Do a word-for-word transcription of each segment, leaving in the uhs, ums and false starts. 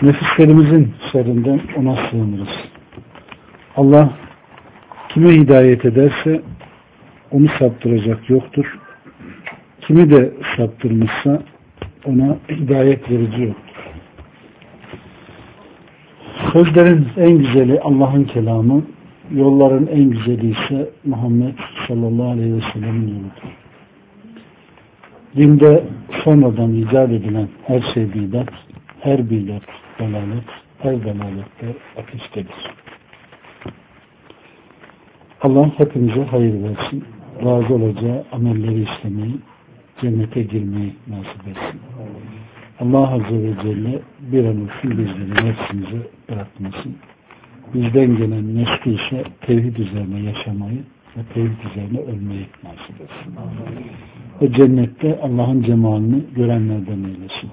Nefislerimizin şerrinden ona sığınırız. Allah kime hidayet ederse onu saptıracak yoktur. Kimi de saptırmışsa ona hidayet verici yoktur. Sözlerin en güzeli Allah'ın kelamı, yolların en güzeli ise Muhammed sallallahu aleyhi ve sellem'in yoludur. Dinde sonradan icat edilen her şey bidat, her bidat dalalet, her dalalette ateştedir. Allah hepimize hayır versin, razı olacağı amelleri işlemeyi, cennete girmeyi nasip etsin. Allah Azze ve Celle bir an olsun bizleri nefsimize bırakmasın. Bizden gelen nesli ise tevhid üzerine yaşamayı ve tevhid üzerine ölmeyi nasip etsin. Ve cennette Allah'ın cemalini görenlerden eylesin.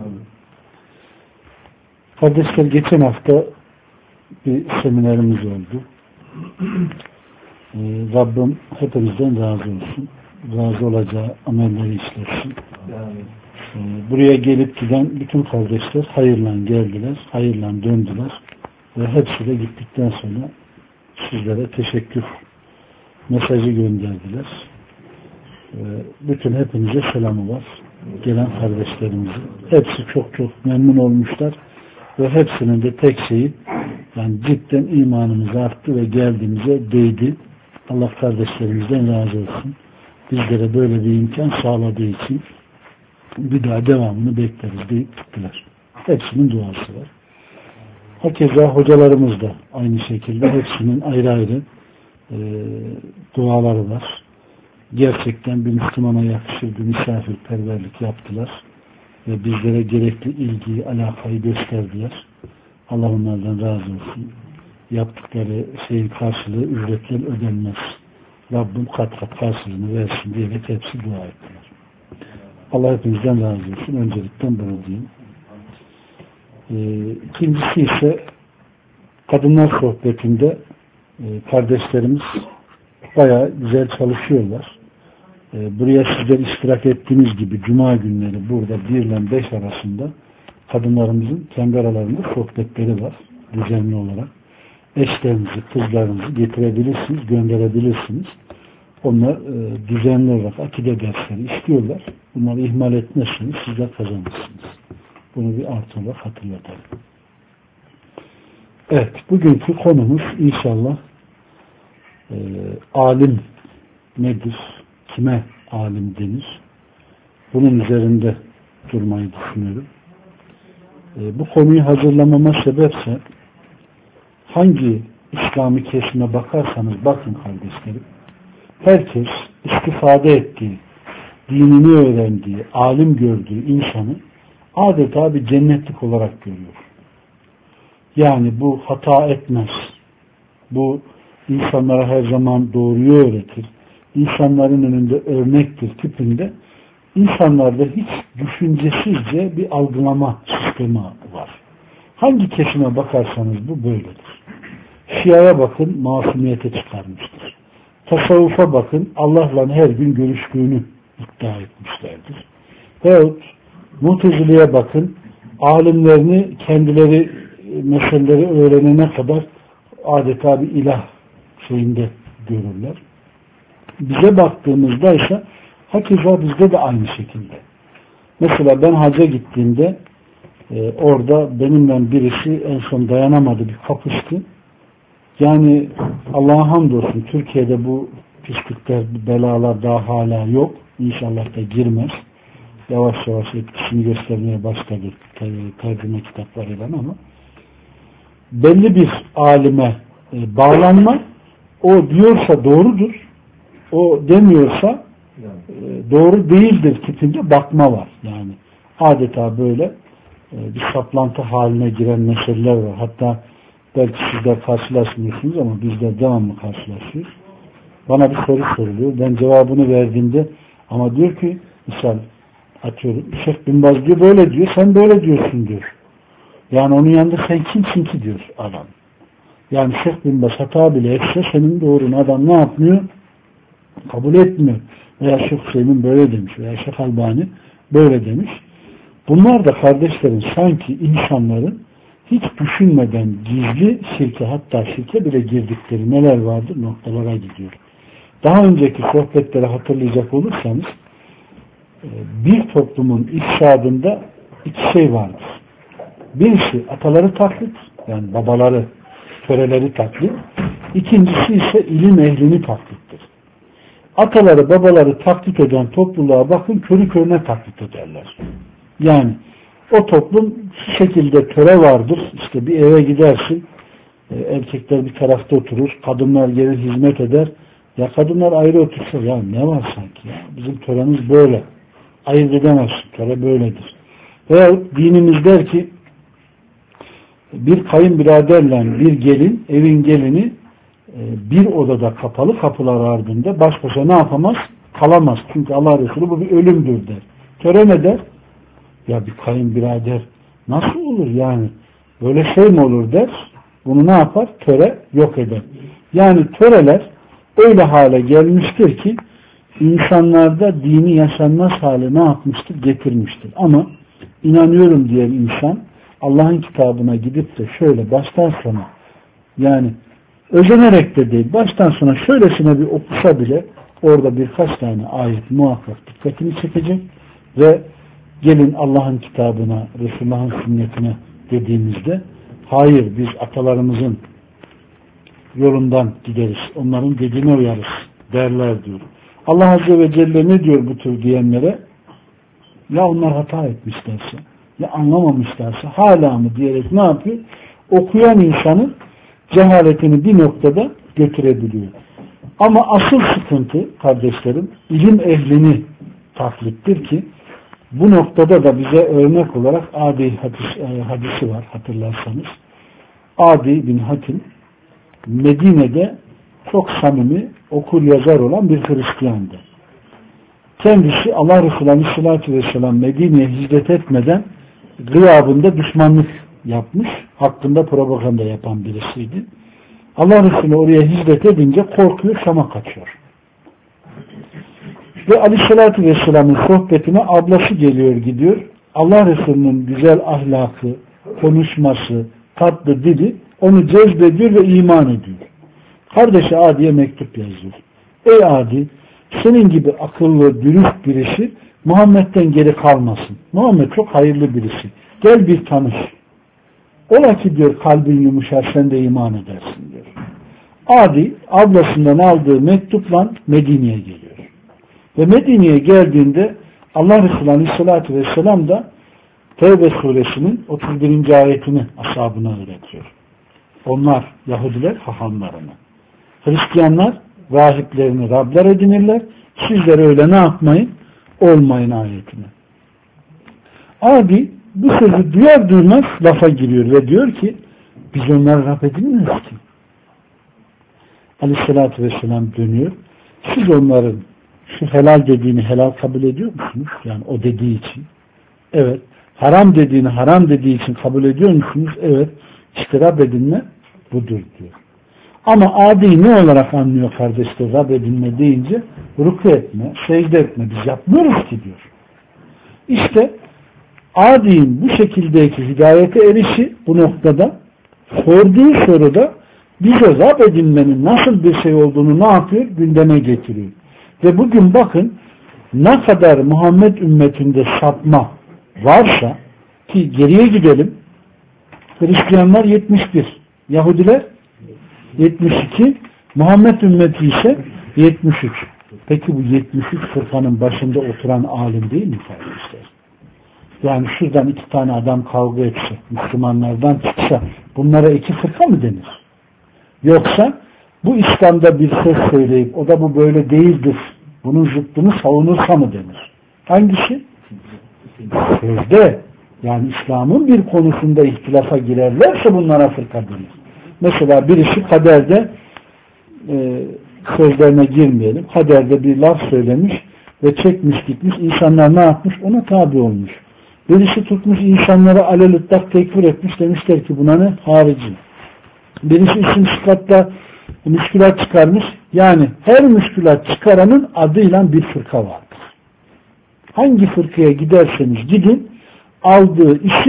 Kardeşler, geçen hafta bir seminerimiz oldu. Ee, Rabbim hepimizden razı olsun. Razı olacağı amelleri işlesin. Ee, buraya gelip giden bütün kardeşler hayırla geldiler, hayırla döndüler ve hepsi de gittikten sonra sizlere teşekkür mesajı gönderdiler. Ee, bütün hepinize selamı var. Gelen kardeşlerimizin. Hepsi çok çok memnun olmuşlar. Ve hepsinin de tek şeyi, yani cidden imanımız arttı ve geldiğimize değdi. Allah kardeşlerimizden razı olsun. Bizlere böyle bir imkan sağladığı için bir daha devamını bekleriz deyip gittiler. Hepsinin duası var. Hakeza hocalarımız da aynı şekilde hepsinin ayrı ayrı e, duaları var. Gerçekten bir Müslümana yakışır bir misafirperverlik yaptılar. Ve bizlere gerekli ilgiyi, alakayı gösterdiler. Allah onlardan razı olsun. Yaptıkları şeyin karşılığı ücretle ödenmez. Rabbim kat kat karşılığını versin diyerek hepsi dua ettiler. Allah hepimizden razı olsun. Öncelikten bunu diyeyim. Ee, ikincisi ise kadınlar sohbetinde e, kardeşlerimiz bayağı güzel çalışıyorlar. Buraya sizler iştirak ettiğiniz gibi Cuma günleri burada bir ile beş arasında kadınlarımızın kendi aralarında sohbetleri var. Düzenli olarak. Eşlerinizi, kızlarınızı getirebilirsiniz, gönderebilirsiniz. Onlar e, düzenli olarak akide dersleri istiyorlar. Bunları ihmal etmezseniz sizler kazanırsınız. Bunu bir artı olarak hatırlatalım. Evet, bugünkü konumuz inşallah e, alim nedir? Kime alim denir? Bunun üzerinde durmayı düşünüyorum. E, bu konuyu hazırlamama sebepse hangi İslami kesime bakarsanız bakın kardeşlerim, herkes istifade ettiği, dinini öğrendiği, alim gördüğü insanı adeta bir cennetlik olarak görüyor. Yani bu hata etmez. Bu insanlara her zaman doğruyu öğretir. İnsanların önünde örnektir tipinde, insanlarda hiç düşüncesizce bir algılama sistemi var. Hangi kesime bakarsanız bu böyledir. Şia'ya bakın, masumiyete çıkarmıştır. Tasavvufa bakın, Allah'la her gün görüştüğünü iddia etmişlerdir. Veyahut Mutezile'ye bakın, alimlerini kendileri meseleleri öğrenene kadar adeta bir ilah şeyinde görürler. Bize baktığımızda ise hakeza bizde de aynı şekilde. Mesela ben hacca gittiğimde e, orada benimle birisi en son dayanamadı, bir kapıştı. Yani Allah'a hamdolsun Türkiye'de bu pislikler, belalar daha hala yok. İnşallah da girmez. Yavaş yavaş etkisini göstermeye başladı tercüme kitaplarıyla ama belli bir alime e, bağlanma, o diyorsa doğrudur, o demiyorsa e, doğru değildir tipinde bakma var. Yani adeta böyle e, bir saplantı haline giren meseleler var. Hatta belki sizler karşılaşmıyorsunuz ama bizler devamlı karşılaşıyoruz. Bana bir soru soruluyor. Ben cevabını verdiğimde ama diyor ki misal atıyorum Şeyh Bin Baz diyor böyle diyor, sen böyle diyorsun diyor. Yani onun yanında sen kimsin ki diyor adam. Yani Şeyh Bin Baz hata bile etse senin doğrun adam ne yapmıyor? Kabul etmiyor. Veya Şeyh Hüseyin böyle demiş veya Şeyh Albani böyle demiş. Bunlar da kardeşlerin sanki insanların hiç düşünmeden gizli şirke, hatta şirke bile girdikleri neler vardır noktalara gidiyor. Daha önceki sohbetleri hatırlayacak olursanız bir toplumun ifsadında iki şey vardır. Birisi ataları taklit, yani babaları, töreleri taklit. İkincisi ise ilim ehlini taklittir. Ataları, babaları taklit eden topluluğa bakın, körü körüne taklit ederler. Yani o toplum şu şekilde töre vardır. İşte bir eve gidersin, erkekler bir tarafta oturur, kadınlar gelir hizmet eder. Ya kadınlar ayrı otursa, ya ne var sanki ya? Bizim töremiz böyle. Ayırt edemezsin, töre böyledir. Veyahut dinimiz der ki bir kayınbiraderle bir gelin, evin gelini bir odada kapalı kapılar ardında baş başa ne yapamaz? Kalamaz. Çünkü Allah Resulü bu bir ölümdür der. Töre ne der? Ya bir kayınbirader nasıl olur yani? Böyle şey mi olur der. Bunu ne yapar? Töre yok eder. Yani töreler öyle hale gelmiştir ki insanlarda dini yaşanmaz hale ne yapmıştır? Getirmiştir. Ama inanıyorum diyen insan Allah'ın kitabına gidip de şöyle baştan sona, yani özenerek de değil, baştan sona şöylesine bir okusa bile orada birkaç tane ayet muhakkak dikkatini çekecek ve gelin Allah'ın kitabına, Resulullah'ın sünnetine dediğimizde hayır, biz atalarımızın yolundan gideriz, onların dediğine uyarız derler diyor. Allah Azze ve Celle ne diyor bu tür diyenlere? Ya onlar hata etmişlerse, ya anlamamışlarsa hala mı diyerek ne yapıyor? Okuyan insanın cehaletini bir noktada götürebiliyor. Ama asıl sıkıntı kardeşlerim, ilim ehlini taklittir ki bu noktada da bize örnek olarak Adi hadis, hadisi var hatırlarsanız. Adi bin Hatim Medine'de çok samimi, okur yazar olan bir Hristiyandı. Kendisi Allah Resulü Aleyhisselatü Vesselam Medine'ye hicret etmeden gıyabında düşmanlık yapmış, hakkında propaganda yapan birisiydi. Allah Resulü oraya hicret edince korkuyor, Şam'a kaçıyor. Ve Aleyhisselatü Vesselam'ın sohbetine ablası geliyor gidiyor. Allah Resulü'nün güzel ahlakı, konuşması, tatlı dili onu cezbediyor ve iman ediyor. Kardeşi Adi'ye mektup yazıyor. Ey Adi, senin gibi akıllı, dürüst birisi Muhammed'den geri kalmasın. Muhammed çok hayırlı birisi. Gel bir tanış. Ola ki diyor kalbin yumuşar, sen de iman edersin diyor. Adi ablasından aldığı mektupla Medine'ye geliyor. Ve Medine'ye geldiğinde Allah Resulü Aleyhisselatü Vesselam da Tevbe suresinin otuz birinci ayetini ashabına öğretiyor. Onlar Yahudiler hahamlarını, Hristiyanlar rahiplerini Rabler edinirler. Sizler öyle ne yapmayın? Olmayın ayetine. Adi bu sözü duyar duymaz lafa giriyor ve diyor ki biz onları Rab edinmiyoruz ki. Aleyhissalatü Vesselam dönüyor. Siz onların şu helal dediğini helal kabul ediyor musunuz? Yani o dediği için. Evet. Haram dediğini haram dediği için kabul ediyor musunuz? Evet. İşte Rab edinme budur diyor. Ama adi ne olarak anlıyor kardeşler Rab edinme deyince? Ruku etme, secde etme. Biz yapmıyoruz ki diyor. İşte Adi'nin bu şekildeki hidayete erişi bu noktada sorduğu soruda bize Rab edinmenin nasıl bir şey olduğunu ne yapıyor? Gündeme getiriyor. Ve bugün bakın ne kadar Muhammed ümmetinde sapma varsa ki geriye gidelim, Hristiyanlar yetmiş bir, Yahudiler yetmiş iki, Muhammed ümmeti ise yetmiş üç. Peki bu yetmiş üç fırkanın başında oturan alim değil mi kardeşler? Yani şuradan iki tane adam kavga etse, Müslümanlardan çıksa bunlara iki fırka mı denir? Yoksa bu İslam'da bir söz söyleyip o da bu böyle değildir, bunun zıttını savunursa mı denir? Hangisi? Sözde, yani İslam'ın bir konusunda ihtilafa girerlerse bunlara fırka denir. Mesela birisi kaderde e, sözlerine girmeyelim. Kaderde bir laf söylemiş ve çekmiş gitmiş. İnsanlar ne yapmış? Ona tabi olmuş. Birisi tutmuş insanlara alelüttak tekfir etmiş. Demişler ki buna ne? Harici. Birisi isim sıfatla müşkülat çıkarmış. Yani her müşkülat çıkaranın adıyla bir fırka vardır. Hangi fırkaya giderseniz gidin aldığı isim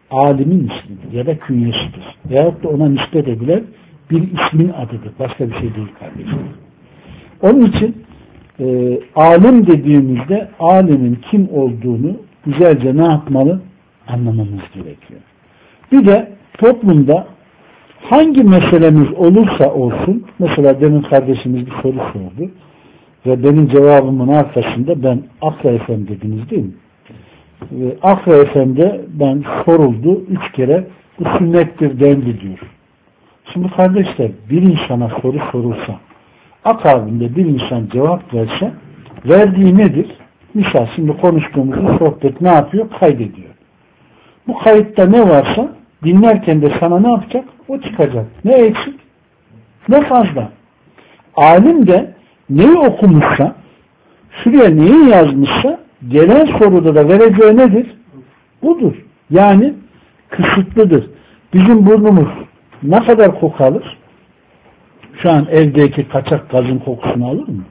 alimin ismidir ya da künyesidir. Veyahut da ona nispet edilen bir ismin adıdır. Başka bir şey değil kardeşim. Onun için e, alim dediğimizde alimin kim olduğunu güzelce ne yapmalı? Anlamamız gerekiyor. Bir de toplumda hangi meselemiz olursa olsun, mesela demin kardeşimiz bir soru sordu ve benim cevabımın arkasında ben Akra Efendi dediniz değil mi? Ve Akra Efendi ben soruldu üç kere bu sünnettir dendi diyor. Şimdi kardeşler bir insana soru sorulsa akabinde bir insan cevap verse verdiği nedir? Misal şimdi konuştuğumuz sohbet ne yapıyor? Kaydediyor. Bu kayıtta ne varsa dinlerken de sana ne yapacak? O çıkacak. Ne eksik? Ne fazla? Alim de neyi okumuşsa şuraya neyi yazmışsa gelen soruda da vereceği nedir? Budur. Yani kısıtlıdır. Bizim burnumuz ne kadar koku alır? Şu an evdeki kaçak gazın kokusunu alır mı?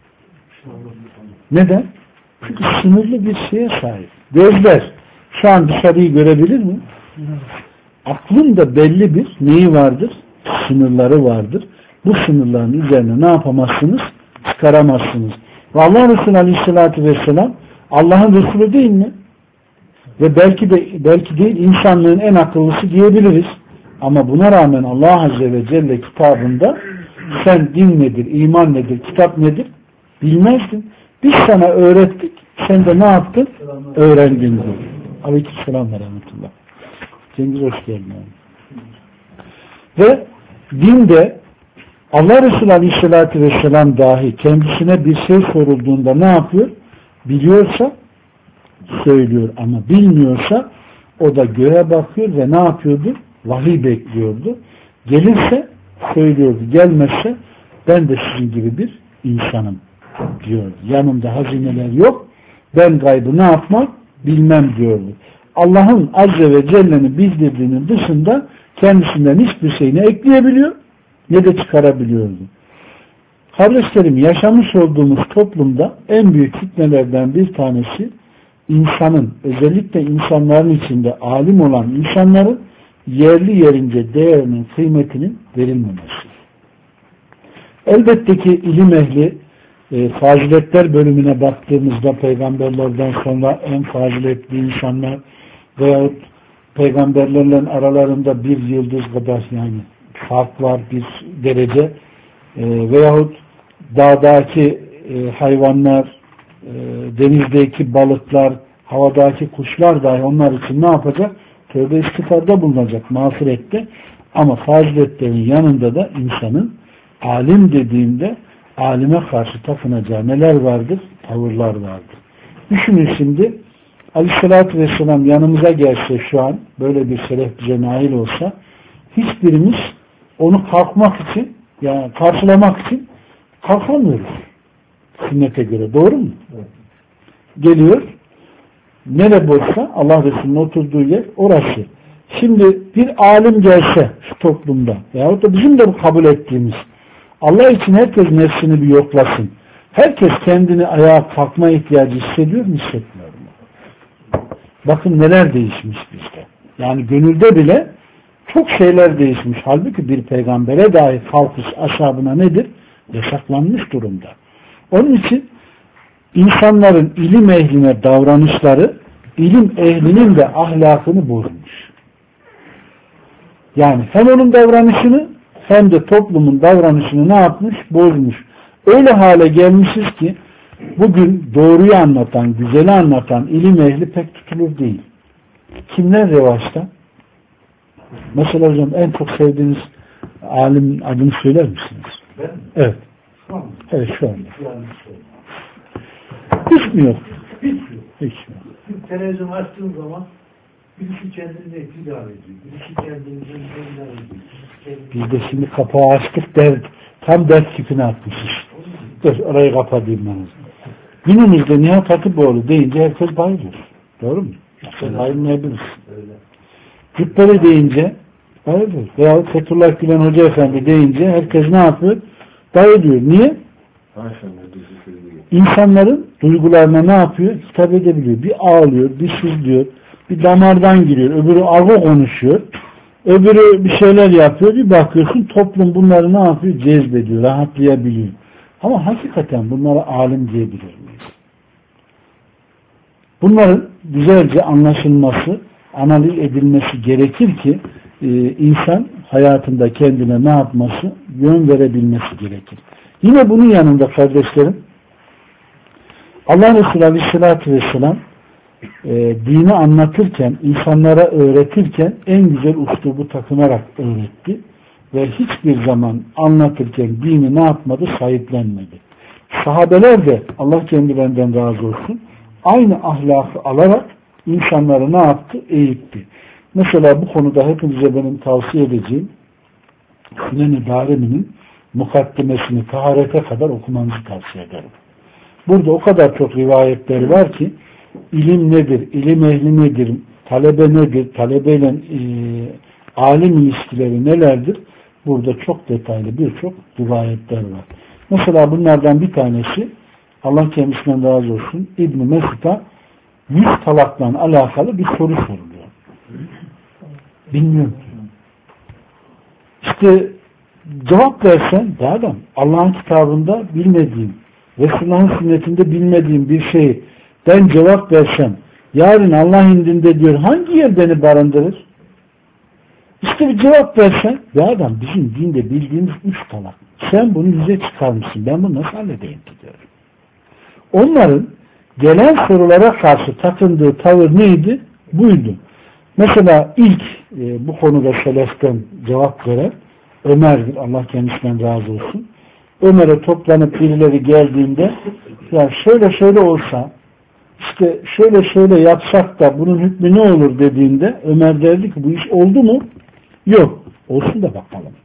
Neden? Çünkü sınırlı bir şeye sahip. Gözler şu an dışarıyı görebilir mi? Aklın da belli bir neyi vardır? Sınırları vardır. Bu sınırların üzerine ne yapamazsınız? Çıkaramazsınız. Ve Allah Resulü Aleyhisselatü Vesselam Allah'ın Resulü değil mi? Ve belki de belki değil insanlığın en akıllısı diyebiliriz. Ama buna rağmen Allah Azze ve Celle kitabında sen din nedir, iman nedir, kitap nedir bilmezdin. Biz sana öğrettik. Sen de ne yaptın? Öğrendin diyor. Aleykümselam ve rahmetullah. Cengiz hoş geldin. Ve dinde Allah Resulü Aleyhisselatü Vesselam dahi kendisine bir şey sorulduğunda ne yapıyor? Biliyorsa söylüyor ama bilmiyorsa o da göğe bakıyor ve ne yapıyordu? Vahiy bekliyordu. Gelirse söylüyordu. Gelmezse ben de sizin gibi bir insanım diyordu. Yanımda hazineler yok. Ben gaybı ne yapmam? Bilmem diyordu. Allah'ın Azze ve Celle'nin bildirdiğinin dışında kendisinden hiçbir şeyini ekleyebiliyor ne de çıkarabiliyordu. Kardeşlerim, yaşamış olduğumuz toplumda en büyük fitnelerden bir tanesi insanın, özellikle insanların içinde alim olan insanların yerli yerince değerinin, kıymetinin verilmemesi. Elbette ki ilim ehli e, faziletler bölümüne baktığımızda peygamberlerden sonra en faziletli insanlar veyahut peygamberlerle aralarında bir yıldız kadar yani fark var, bir derece e, veyahut dağdaki e, hayvanlar, e, denizdeki balıklar, havadaki kuşlar dahi onlar için ne yapacak? Tövbe istiğfarda bulunacak, mağfirette. Ama faziletlerin yanında da insanın alim dediğinde alime karşı takınacağı neler vardır? Tavırlar vardır. Düşünün şimdi Aleyhisselatü Vesselam yanımıza gelse şu an böyle bir şeref bize nail olsa hiçbirimiz onu kalkmak için yani karşılamak için kalkamıyoruz. Sünnete göre. Doğru mu? Evet. Geliyor nere boşsa Allah Resulü'nün oturduğu yer orası. Şimdi bir alim gelse şu toplumda veyahut da bizim de kabul ettiğimiz Allah için herkes nefsini bir yoklasın. Herkes kendini ayağa kalkma ihtiyacı hissediyor mu? Hissetmiyor mu? Bakın neler değişmiş bizde. Yani gönülde bile çok şeyler değişmiş. Halbuki bir peygambere dahi kalkış ashabına nedir? Yasaklanmış durumda. Onun için insanların ilim ehline davranışları ilim ehlinin de ahlakını bozmuş. Yani hem onun davranışını hem de toplumun davranışını ne yapmış? Bozmuş. Öyle hale gelmişiz ki bugün doğruyu anlatan, güzeli anlatan ilim ehli pek tutulur değil. Kimler revaçta? Mesela hocam en çok sevdiğiniz alimin adını söyler misiniz? Ben mi? Evet. Şu an. Evet şu anda. Hiç mi yok? Hiç yok. Hiç yok. Televizyon açtığım zaman birisi kendini idare ediyor. Birisi kendini idare ediyor. Biz de şimdi kapağı açtık der, tam ders tipini atmışız. Dur orayı kapatayım ben. Günümüzde Nihat Hatipoğlu deyince herkes bayılıyor. Doğru mu? Sen bayılmayabilirsin. Cübbeli deyince bayılıyor. Veya Fethullah Gülen Hoca Efendi deyince herkes ne yapıyor? Bayılıyor. Niye? İnsanların duygularına ne yapıyor? Hitap edebiliyor. Bir ağlıyor, bir sızlıyor. bir damardan giriyor. Öbürü argo konuşuyor. Öbürü bir şeyler yapıyor. Bir bakıyorsun toplum bunları ne yapıyor? Cezbediyor, rahatlayabiliyor. Ama hakikaten bunlara alim diyebilir miyiz? Bunların güzelce anlaşılması, analiz edilmesi gerekir ki e, insan hayatında kendine ne yapması? Yön verebilmesi gerekir. Yine bunun yanında kardeşlerim, Allah Resulü Aleyhisselatü Vesselam e, dini anlatırken, insanlara öğretirken en güzel üslubu takınarak öğretti. Ve hiçbir zaman anlatırken dini ne yapmadı? Sahiplenmedi. Sahabeler de Allah kendilerinden razı olsun aynı ahlakı alarak insanları ne yaptı? Eğitti. Mesela bu konuda hepinize benim tavsiye edeceğim Sünen-i Darimi'nin mukaddimesini taharete kadar okumanızı tavsiye ederim. Burada o kadar çok rivayetler var ki ilim nedir, ilim ehli nedir, talebe nedir, talebeyle e, alim ilişkileri nelerdir? Burada çok detaylı birçok rivayetler var. Mesela bunlardan bir tanesi Allah kendisinden razı olsun İbn-i Mesud'a yüz talakla alakalı bir soru soruluyor. Bilmiyorum. İşte cevap versen be adam Allah'ın kitabında bilmediğim Resulullah'ın sünnetinde bilmediğim bir şeyi ben cevap versem yarın Allah indinde diyor hangi yer beni barındırır? İşte bir cevap versen ya adam bizim dinde bildiğimiz üç talak. Sen bunu yüze çıkarmışsın. Ben bunu nasıl halledeyim ki diyorum. Onların gelen sorulara karşı takındığı tavır neydi? Buydu. Mesela ilk e, bu konuda seleften cevap veren Ömer'dir. Allah kendisinden razı olsun. Ömer'e toplanıp birileri geldiğinde ya şöyle şöyle olsa işte şöyle şöyle yapsak da bunun hükmü ne olur dediğinde Ömer derdi ki bu iş oldu mu? Yok. Olsun da bakalım.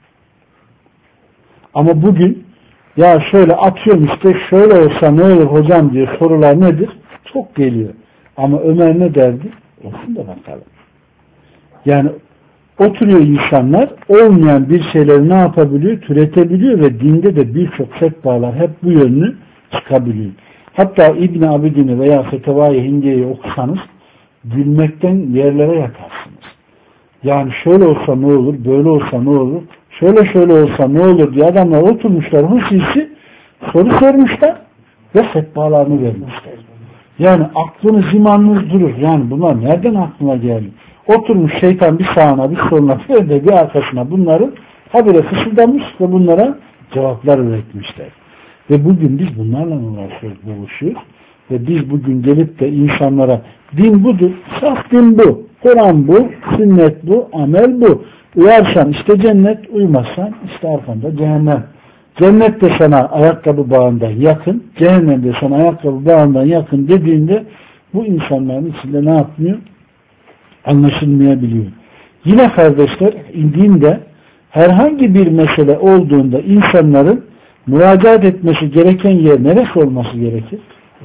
Ama bugün ya şöyle atıyorum işte şöyle olsa ne olur hocam diye sorular nedir? Çok geliyor. Ama Ömer ne derdi? Olsun da bakalım. Yani oturuyor insanlar olmayan bir şeyleri ne yapabiliyor? Türetebiliyor ve dinde de birçok fetvalar hep bu yönlü çıkabiliyor. Hatta İbn-i Abidin'i veya Fetevai Hindiye'yi okusanız gülmekten yerlere yatarsınız. Yani şöyle olsa ne olur, böyle olsa ne olur, şöyle şöyle olsa ne olur diye adamlar oturmuşlar, hususi soru sormuşlar ve fetvalarını vermişler. Yani aklınız, imanınız durur. Yani bunlar nereden aklına geldi? Oturmuş şeytan bir sağına, bir soluna, bir bir arkasına bunların habire fısıldamış ve bunlara cevaplar üretmişler. Ve bugün biz bunlarla uğraşıyoruz, buluşuyoruz. Ve biz bugün gelip de insanlara din budur, saf din bu, Kur'an bu, sünnet bu, amel bu. Uyarsan işte cennet, uymazsan işte arkanda cehennem. Cennet de sana ayakkabı bağından yakın, cehennem de sana ayakkabı bağından yakın dediğinde bu insanların içinde ne yapmıyor? Anlaşılmayabiliyor. Yine kardeşler, dinde herhangi bir mesele olduğunda insanların müracaat etmesi gereken yer neresi olması gerekir?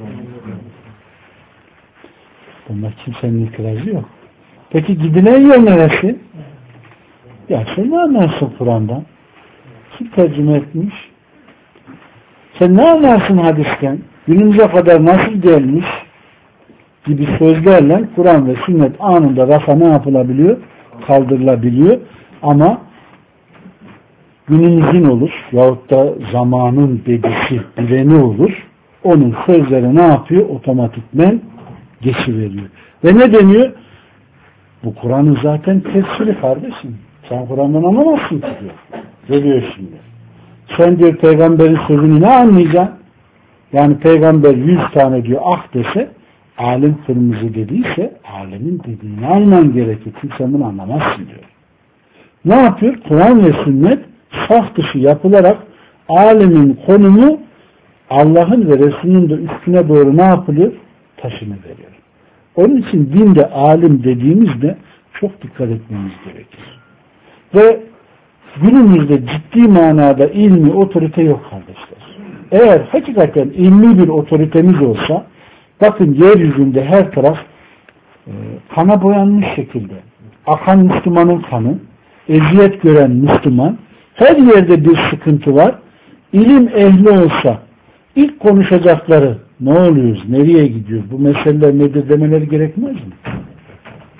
Bunlar kimsenin itirazı yok. Peki gidilen yer neresi? Ya sen ne anlarsın Kur'an'dan? Kim tercüme etmiş? Sen ne anlarsın hadisten? Günümüze kadar nasıl gelmiş? Gibi sözlerle Kur'an ve sünnet anında rafa ne yapılabiliyor? Kaldırılabiliyor. Ama günümüzün olur yahut da zamanın dedisi, bileni olur. Onun sözleri ne yapıyor? Otomatikmen geçiveriyor. Ve ne deniyor? Bu Kur'an'ın zaten tefsiri kardeşim. Sen Kur'an'dan anlamazsın ki diyor. Geliyor şimdi. Sen diyor peygamberin sözünü ne anlayacaksın? Yani peygamber yüz tane diyor ah dese alim kırmızı dediyse alemin dediğini alman gerekir. Kimse bunu anlamazsın diyor. Ne yapıyor? Kur'an ve sünnet saf dışı yapılarak alemin konumu Allah'ın ve Resulünün de üstüne doğru ne yapılıyor? Taşını veriyor. Onun için dinde alim dediğimizde çok dikkat etmemiz gerekir. Ve günümüzde ciddi manada ilmi otorite yok kardeşler. Eğer hakikaten ilmi bir otoritemiz olsa bakın yeryüzünde her taraf e, kana boyanmış şekilde akan Müslümanın kanı, eziyet gören Müslüman, her yerde bir sıkıntı var. İlim ehli olsa ilk konuşacakları ne oluyoruz, nereye gidiyoruz, bu meseleler nedir demeleri gerekmez mi?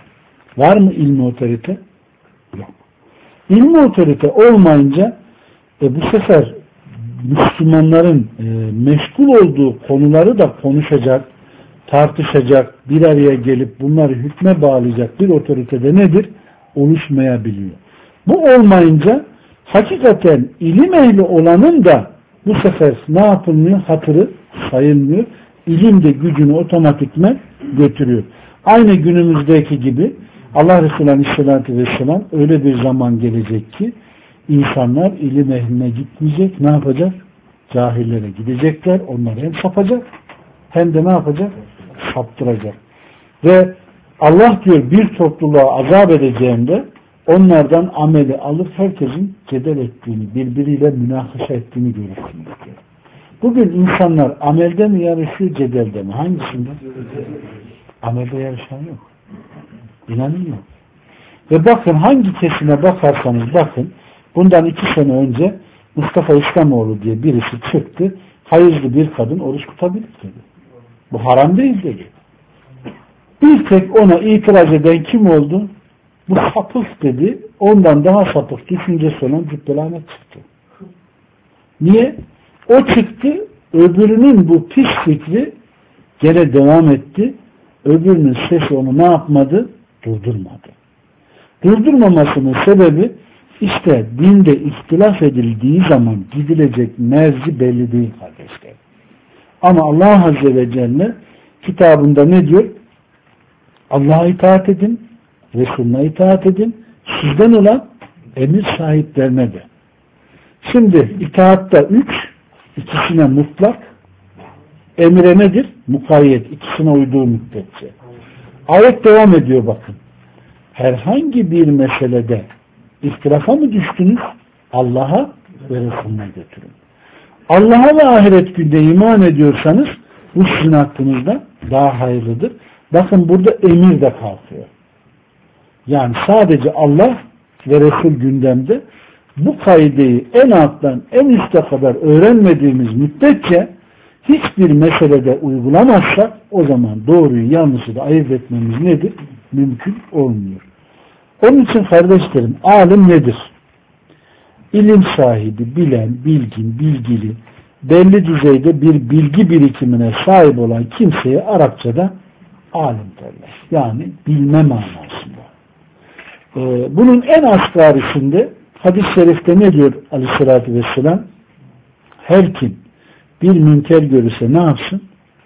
Var mı ilmi otorite? Yok. İlmi otorite olmayınca e, bu sefer Müslümanların e, meşgul olduğu konuları da konuşacak, tartışacak, bir araya gelip bunları hükme bağlayacak bir otoritede nedir? Oluşmayabiliyor. Bu olmayınca hakikaten ilim ehli olanın da bu sefer ne yapılmıyor? Hatırı sayılmıyor. İlim de gücünü otomatikmen götürüyor. Aynı günümüzdeki gibi Allah Resulü Aleyhisselatü Vesselam öyle bir zaman gelecek ki insanlar ilim ehline gitmeyecek. Ne yapacak? Cahillere gidecekler. Onları hem sapacak hem de ne yapacak? Saptıracak. Ve Allah diyor bir topluluğa azap edeceğinde onlardan ameli alıp herkesin cedel ettiğini, birbiriyle münakaşa ettiğini görürsünüz diyor. Bugün insanlar amelde mi yarışıyor, cedelde mi? Hangisinde? Amelde yarışan yok. İnanın yok. Ve bakın hangi kesime bakarsanız bakın, bundan iki sene önce Mustafa İslamoğlu diye birisi çıktı, hayırlı bir kadın oruç tutabilir dedi. Bu haram değil dedi. Bir tek ona itiraz eden kim oldu? Bu sapık dedi. Ondan daha sapık düşüncesi olan Cübbeli Ahmet çıktı. Niye? O çıktı, öbürünün bu pis fikri gene devam etti. Öbürünün sesi onu ne yapmadı? Durdurmadı. Durdurmamasının sebebi işte dinde ihtilaf edildiği zaman gidilecek mevzi belli değil kardeşler. Ama Allah Azze ve Celle kitabında ne diyor? Allah'a itaat edin, Resulüne itaat edin, sizden olan emir sahiplerine de. Şimdi itaatta üç, ikisine mutlak, emire nedir? Mukayyet, ikisine uyduğu müddetçe. Ayet devam ediyor bakın. Herhangi bir meselede ihtilafa mı düştünüz? Allah'a ve Resulüne götürün. Allah'a ve ahiret günde iman ediyorsanız bu sizin hakkınızda daha hayırlıdır. Bakın burada emir de kalkıyor. Yani sadece Allah ve Resul gündemde, bu kaideyi en alttan en üste kadar öğrenmediğimiz müddetçe hiçbir meselede uygulamazsak o zaman doğruyu yanlışı da ayırt etmemiz nedir? Mümkün olmuyor. Onun için kardeşlerim, alim nedir? İlim sahibi, bilen, bilgin, bilgili, belli düzeyde bir bilgi birikimine sahip olan kimseye Arapçada alim derler. Yani bilme manasında. Ee, bunun en asgarisinde hadis-i şerifte ne diyor Aleyhisselatü Vesselam? Her kim bir münker görürse ne yapsın?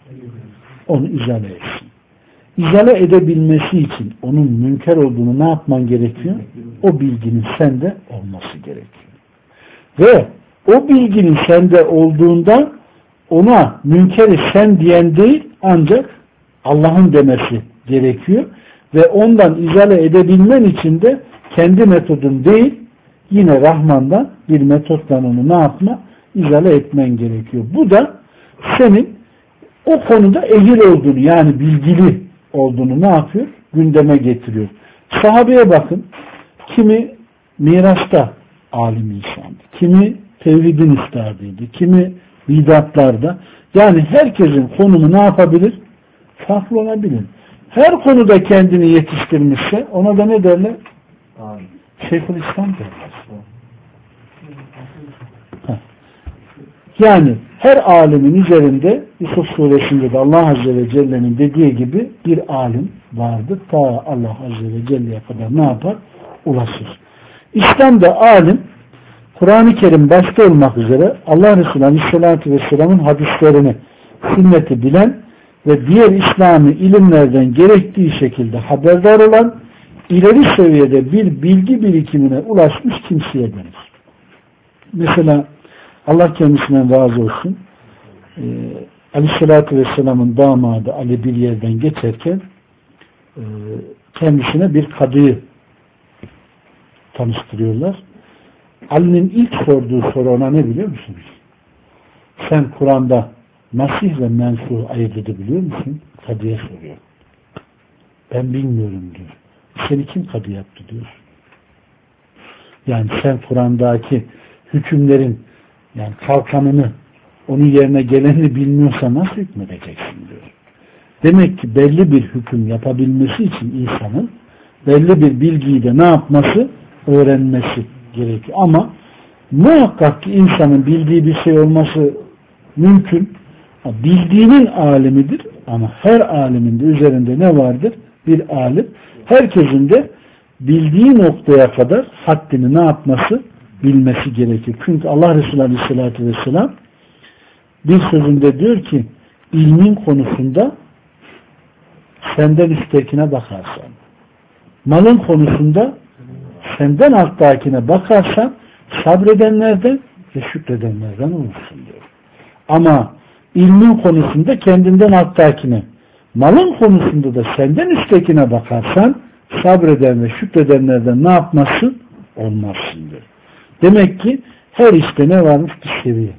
Onu izale etsin. İzale edebilmesi için onun münker olduğunu ne yapman gerekiyor? O bilginin sende olması gerekiyor. Ve o bilginin sende olduğunda ona münkeri sen diyen değil, ancak Allah'ın demesi gerekiyor. Ve ondan izale edebilmen için de kendi metodun değil, yine Rahman'dan bir metotla onu ne yapma? İzale etmen gerekiyor. Bu da senin o konuda ehil olduğunu, yani bilgili olduğunu ne yapıyor? Gündeme getiriyor. Sahabeye bakın. Kimi mirasta alim insandı. Kimi tevhidin üstadıydı. Kimi bidatlarda. Yani herkesin konumu ne yapabilir? Farklı olabilir. Her konuda kendini yetiştirmişse ona da ne derler? Şeyhülislam derler. Yani her alimin üzerinde Yusuf suresinde de Allah Azze ve Celle'nin dediği gibi bir alim vardır. Ta Allah Azze ve Celle'ye kadar ne yapar? Ulaşır. İslam'da alim, Kur'an-ı Kerim başta olmak üzere Allah Resulü Aleyhisselatü Vesselam'ın hadislerini, sünneti bilen ve diğer İslami ilimlerden gerektiği şekilde haberdar olan, ileri seviyede bir bilgi birikimine ulaşmış kimseye denir. Mesela Allah kendisinden razı olsun, ee, Aleyhisselatü Vesselam'ın damadı Ali bir yerden geçerken e, kendisine bir kadıyı tanıştırıyorlar. Ali'nin ilk sorduğu soru ona ne biliyor musunuz? Sen Kur'an'da Mesih ve Mensuh ayırt edebiliyor musun? Kadıya soruyor. Ben bilmiyorum diyor. Seni kim kadı yaptı diyor. Yani sen Kur'an'daki hükümlerin yani kalkanını, onun yerine gelenini bilmiyorsa nasıl hükmedeceksin diyor. Demek ki belli bir hüküm yapabilmesi için insanın belli bir bilgiyi de ne yapması? Öğrenmesi gerekiyor. Ama muhakkak ki insanın bildiği bir şey olması mümkün. Bildiğinin alimidir ama her alimin de üzerinde ne vardır? Bir alim. Herkesin de bildiği noktaya kadar haddini ne yapması? Bilmesi gerekir. Çünkü Allah Resulü Aleyhisselatü Vesselam bir sözünde diyor ki ilmin konusunda senden üsttekine bakarsan, malın konusunda senden alttakine bakarsan sabredenlerden ve şükredenlerden olursun diyor. Ama ilmin konusunda kendinden alttakine, malın konusunda da senden üsttekine bakarsan sabreden ve şükredenlerden ne yapmasın? Olmazsın diyor. Demek ki her işte ne varmış? Bir seviye.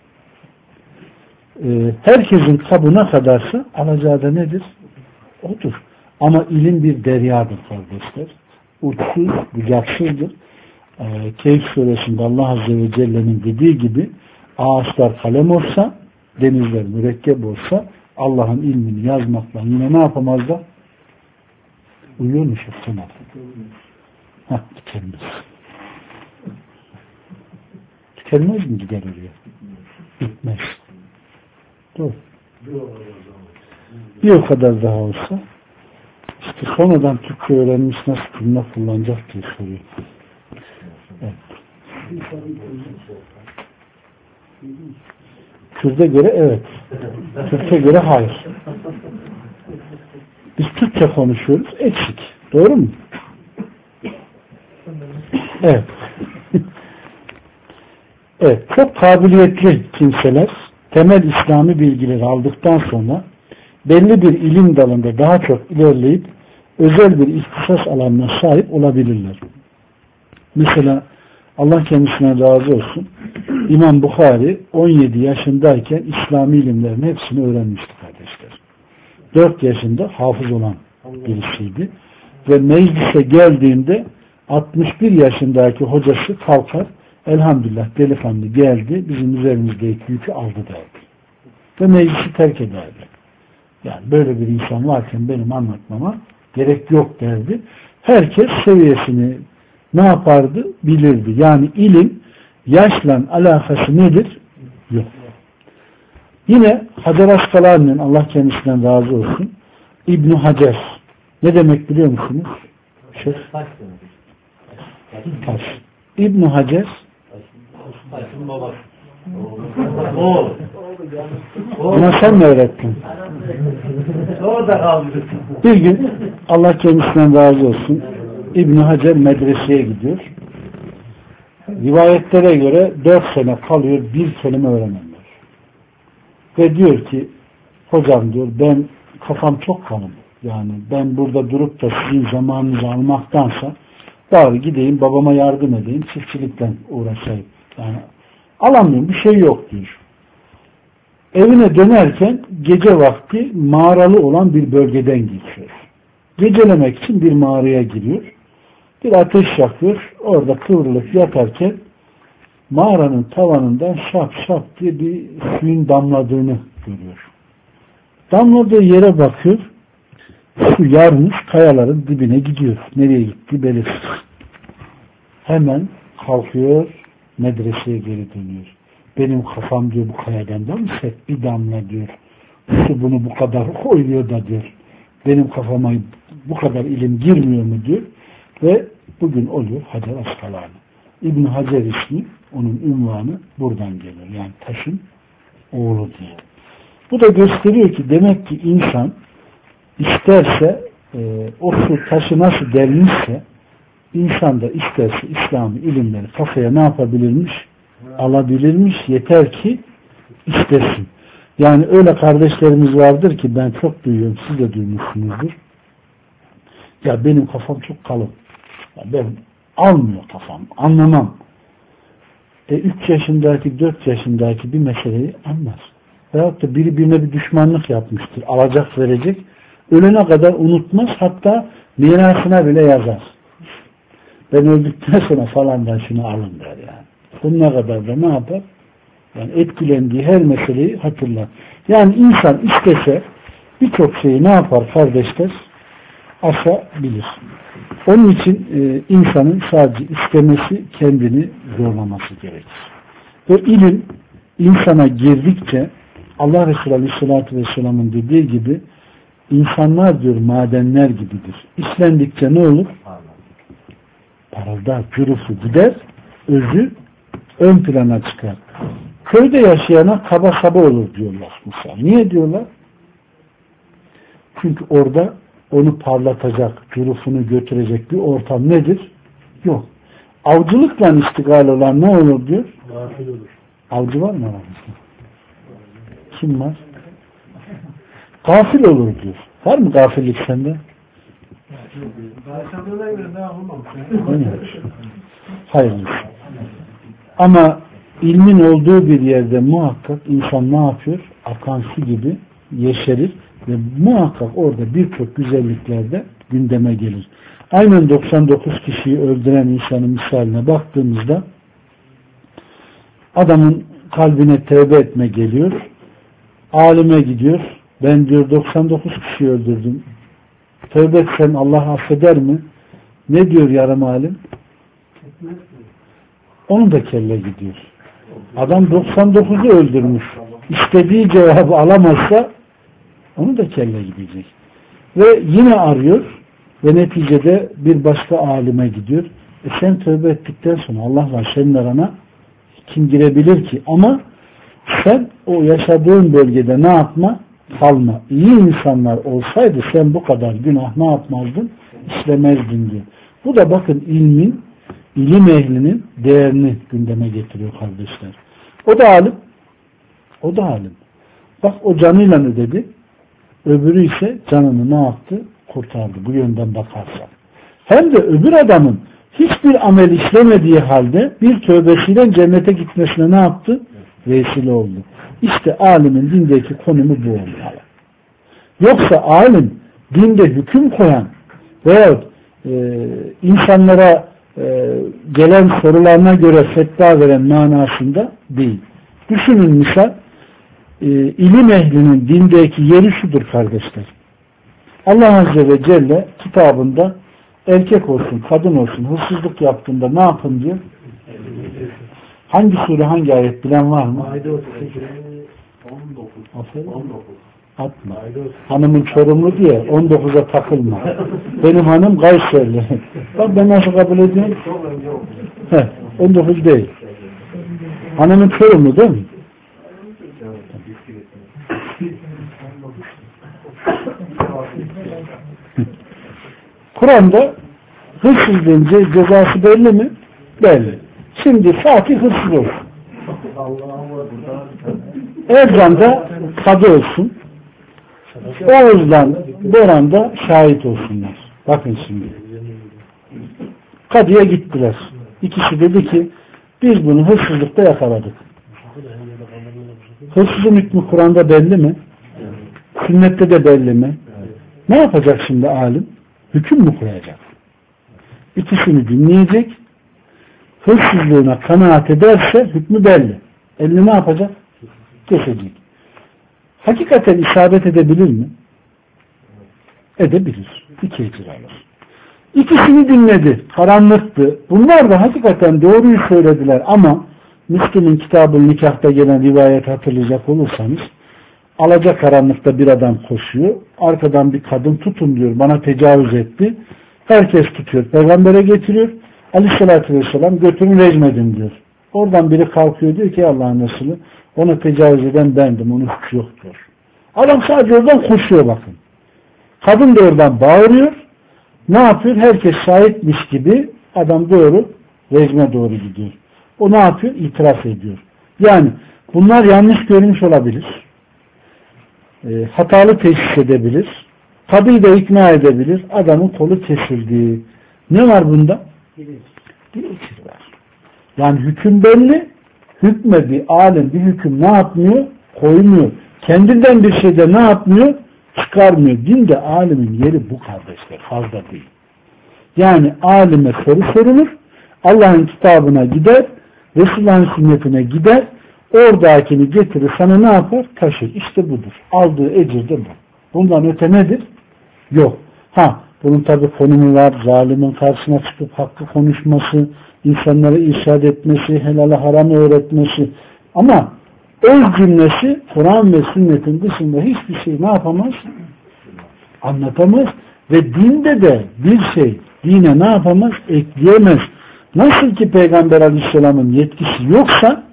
Ee, herkesin kabına kadarsa alacağı da nedir? Odur. Ama ilim bir deryadır kardeşler. Uçsuz, bucaksızdır. Ee, Kehf suresinde Allah Azze ve Celle'nin dediği gibi ağaçlar kalem olsa, denizler mürekkep olsa Allah'ın ilmini yazmakla yine ne yapamazlar? Uyuyormuş sana. Hah, tükenmez. Tükenmez mi gider oraya? Bitmez. Doğru. Bir o kadar daha olsa işte sonradan Türkçe öğrenmiş nasıl cümle kullanacak diye soruyor. Evet. Kürt'e göre evet. Türkçe göre hayır. Biz Türkçe konuşuyoruz. Eksik. Doğru mu? Evet. Evet. Çok kabiliyetli kimseler temel İslami bilgileri aldıktan sonra belli bir ilim dalında daha çok ilerleyip özel bir ihtisas alanına sahip olabilirler. Mesela Allah kendisine razı olsun. İmam Bukhari on yedi yaşındayken İslami ilimlerin hepsini öğrenmişti kardeşler. dört yaşında hafız olan birisiydi. Ve meclise geldiğinde altmış bir yaşındaki hocası kalkar, elhamdülillah delikanlı geldi, bizim üzerimizdeki yükü aldı derdi. Ve meclisi terk ederdi. Yani böyle bir insan varken benim anlatmama gerek yok derdi. Herkes seviyesini ne yapardı? Bilirdi. Yani ilim yaşla alakası nedir? Yok. Yine Hacer Askalani'nin Allah kendisinden razı olsun İbn Hacer ne demek biliyor musunuz? Şey, taş. İbn Hacer Ama sen mi öğrettin? Bir gün Allah kendisinden razı olsun İbn Hacer medreseye gidiyor. Rivayetlere göre dört sene kalıyor, bir kelime öğrenemiyor. Ve diyor ki hocam diyor ben kafam çok kalın. Yani ben burada durup da sizin zamanınızı almaktansa bari gideyim babama yardım edeyim, çiftçilikten uğraşayım. Yani alamıyorum, bir şey yok diyor. Evine dönerken gece vakti mağaralı olan bir bölgeden geçiyor. Gecelemek için bir mağaraya giriyor. Bir ateş yakıyor. Orada kıvrılıp yatarken mağaranın tavanından şap şap diye bir suyun damladığını görüyor. Damladığı yere bakıyor. Su yarmış kayaların dibine gidiyor. Nereye gitti belirsiz. Hemen kalkıyor, medreseye geri dönüyor. Benim kafam diyor bu kayadan da mı sert bir damla diyor. Su bunu bu kadar koyuyor da diyor. Benim kafama bu kadar ilim girmiyor mu diyor. Ve bugün oluyor Hacer Askalani. İbn Hacer ismi, onun ünvanı buradan geliyor. Yani taşın oğlu diye. Bu da gösteriyor ki demek ki insan isterse e, o su taşı nasıl delmişse insan da isterse İslami ilimleri kafaya ne yapabilirmiş? Alabilirmiş. Yeter ki istesin. Yani öyle kardeşlerimiz vardır ki ben çok duyuyorum. Siz de duymuşsunuzdur. Ya benim kafam çok kalın. Ya ben almıyor kafam. Anlamam. E üç yaşındaki, dört yaşındaki bir meseleyi anlar. Veyahut da biri birine bir düşmanlık yapmıştır. Alacak verecek. Ölene kadar unutmaz. Hatta mirasına bile yazar. Ben öldükten sonra falandan şunu alın der yani. Bununla kadar da ne yapar? Yani etkilendiği her meseleyi hatırlar. Yani insan istese birçok şeyi ne yapar kardeşler? aşabilir. Onun için e, insanın sadece istemesi, kendini zorlaması gerekir. Ve ilim insana girdikçe Allah Resulü Aleyhisselatü Vesselam'ın dediği gibi insanlar diyor madenler gibidir. İşlendikçe ne olur? Parıldar, cürufu gider, özü ön plana çıkar. Köyde yaşayana kaba saba olur diyorlar mesela. Niye diyorlar? Çünkü orada onu parlatacak, cürufunu götürecek bir ortam nedir? Yok. Avcılıkla iştigal olan ne olur diyor? Gafil olur. Avcı var mı aramızda? Kim var? Gafil olur diyor. Var mı gafillik sende? Başladığına göre daha olmamış. Hayırlısı. Ama ilmin olduğu bir yerde muhakkak insan ne yapıyor? Akan su gibi yeşerir ve muhakkak orada birçok güzellikler de gündeme gelir. Aynen doksan dokuz kişiyi öldüren insanın misaline baktığımızda adamın kalbine tevbe etme geliyor. Alime gidiyor. Ben diyor doksan dokuz kişiyi öldürdüm. Tövbe etsen Allah affeder mi? Ne diyor yarım alim? Onun da kelle gidiyor. Adam doksan dokuzu öldürmüş. İstediği cevabı alamazsa onun da kelle gidecek. Ve yine arıyor ve neticede bir başka alime gidiyor. E sen tövbe ettikten sonra Allah'la senin arana kim girebilir ki? Ama sen o yaşadığın bölgede ne yapma? Kalma. İyi insanlar olsaydı sen bu kadar günah ne yapmazdın? İşlemezdin diyor. Bu da bakın ilmin, ilim ehlinin değerini gündeme getiriyor kardeşler. O da alim. O da alim. Bak o canıyla ödedi. Öbürü ise canını ne yaptı? Kurtardı. Bu yönden bakarsak. Hem de öbür adamın hiçbir amel işlemediği halde bir tövbesiyle cennete gitmesine ne yaptı? Vesile oldu. İşte alimin dindeki konumu bu olmalı. Yoksa alim dinde hüküm koyan veyahut e, insanlara e, gelen sorularına göre fetva veren manasında değil. Düşünün misal e, ilim ehlinin dindeki yeri şudur kardeşler. Allah Azze ve Celle kitabında erkek olsun, kadın olsun hırsızlık yaptığında ne yapın diyor? Hangi sure, hangi ayet bilen var mı? on dokuz. Aferin. on dokuz. Atma. Hanımın Çorumlu diye on dokuza takılma. Benim hanım Kayserili. Bak ben nasıl kabul ediyorum? Heh, on dokuz değil. Hanımın Çorumlu değil mi? Kur'an'da hırsızlığın cezası belli mi? Belli. Şimdi Fatih hırsız olsun. Ercan'da kadı olsun. Oğuz'dan Boran'da şahit olsunlar. Bakın şimdi. Kadıya gittiler. İkisi dedi ki biz bunu hırsızlıkta yakaladık. Hırsızın hükmü Kur'an'da belli mi? Sünnette de belli mi? Ne yapacak şimdi alim? Hüküm mü koyacak? İkisini dinleyecek. Hırsızlığına kanaat ederse hükmü belli. Elini ne yapacak? Kesecek. Hakikaten isabet edebilir mi? Edebilir. İki ecir alır. İkisini dinledi. Karanlıktı. Bunlar da hakikaten doğruyu söylediler ama Müslüm'ün kitabı nikahta gelen rivayet hatırlayacak olursanız alacakaranlıkta bir adam koşuyor. Arkadan bir kadın tutun diyor. Bana tecavüz etti. Herkes tutuyor. Peygamber'e getiriyor. Aleyhissalatü vesselam götürün rejmedin diyor. Oradan biri kalkıyor diyor ki Allah'ın Resulü ona tecavüz eden bendim. Onun suçu yok diyor. Adam sadece oradan koşuyor bakın. Kadın da oradan bağırıyor. Ne yapıyor? Herkes şahitmiş gibi adam doğru rejime doğru gidiyor. O ne yapıyor? İtiraf ediyor. Yani bunlar yanlış görmüş olabilir. E, hatalı teşhis edebilir. Kadıyı da ikna edebilir. Adamın kolu kesildi. Ne var bunda? Bir ecir var. Yani hüküm belli. Hükme bir alim bir hüküm ne yapmıyor? Koymuyor. Kendinden bir şeyde ne yapmıyor? Çıkarmıyor. Dinde alimin yeri bu kardeşler. Fazla değil. Yani alime soru sorulur. Allah'ın kitabına gider. Resulullah'ın sünnetine gider. Oradakini getirir. Sana ne yapar? Taşır. İşte budur. Aldığı ecir de bu. Bundan öte nedir? Yok. Ha, Bunun tabi konumu var. Zalimin karşısına çıkıp hakkı konuşması, insanları irşad etmesi, helal haramı öğretmesi. Ama öz cümlesi Kur'an ve sünnetin dışında hiçbir şey ne yapamaz? Anlatamaz. Ve dinde de bir şey dine ne yapamaz? Ekleyemez. Nasıl ki Peygamber Aleyhisselam'ın yetkisi yoksa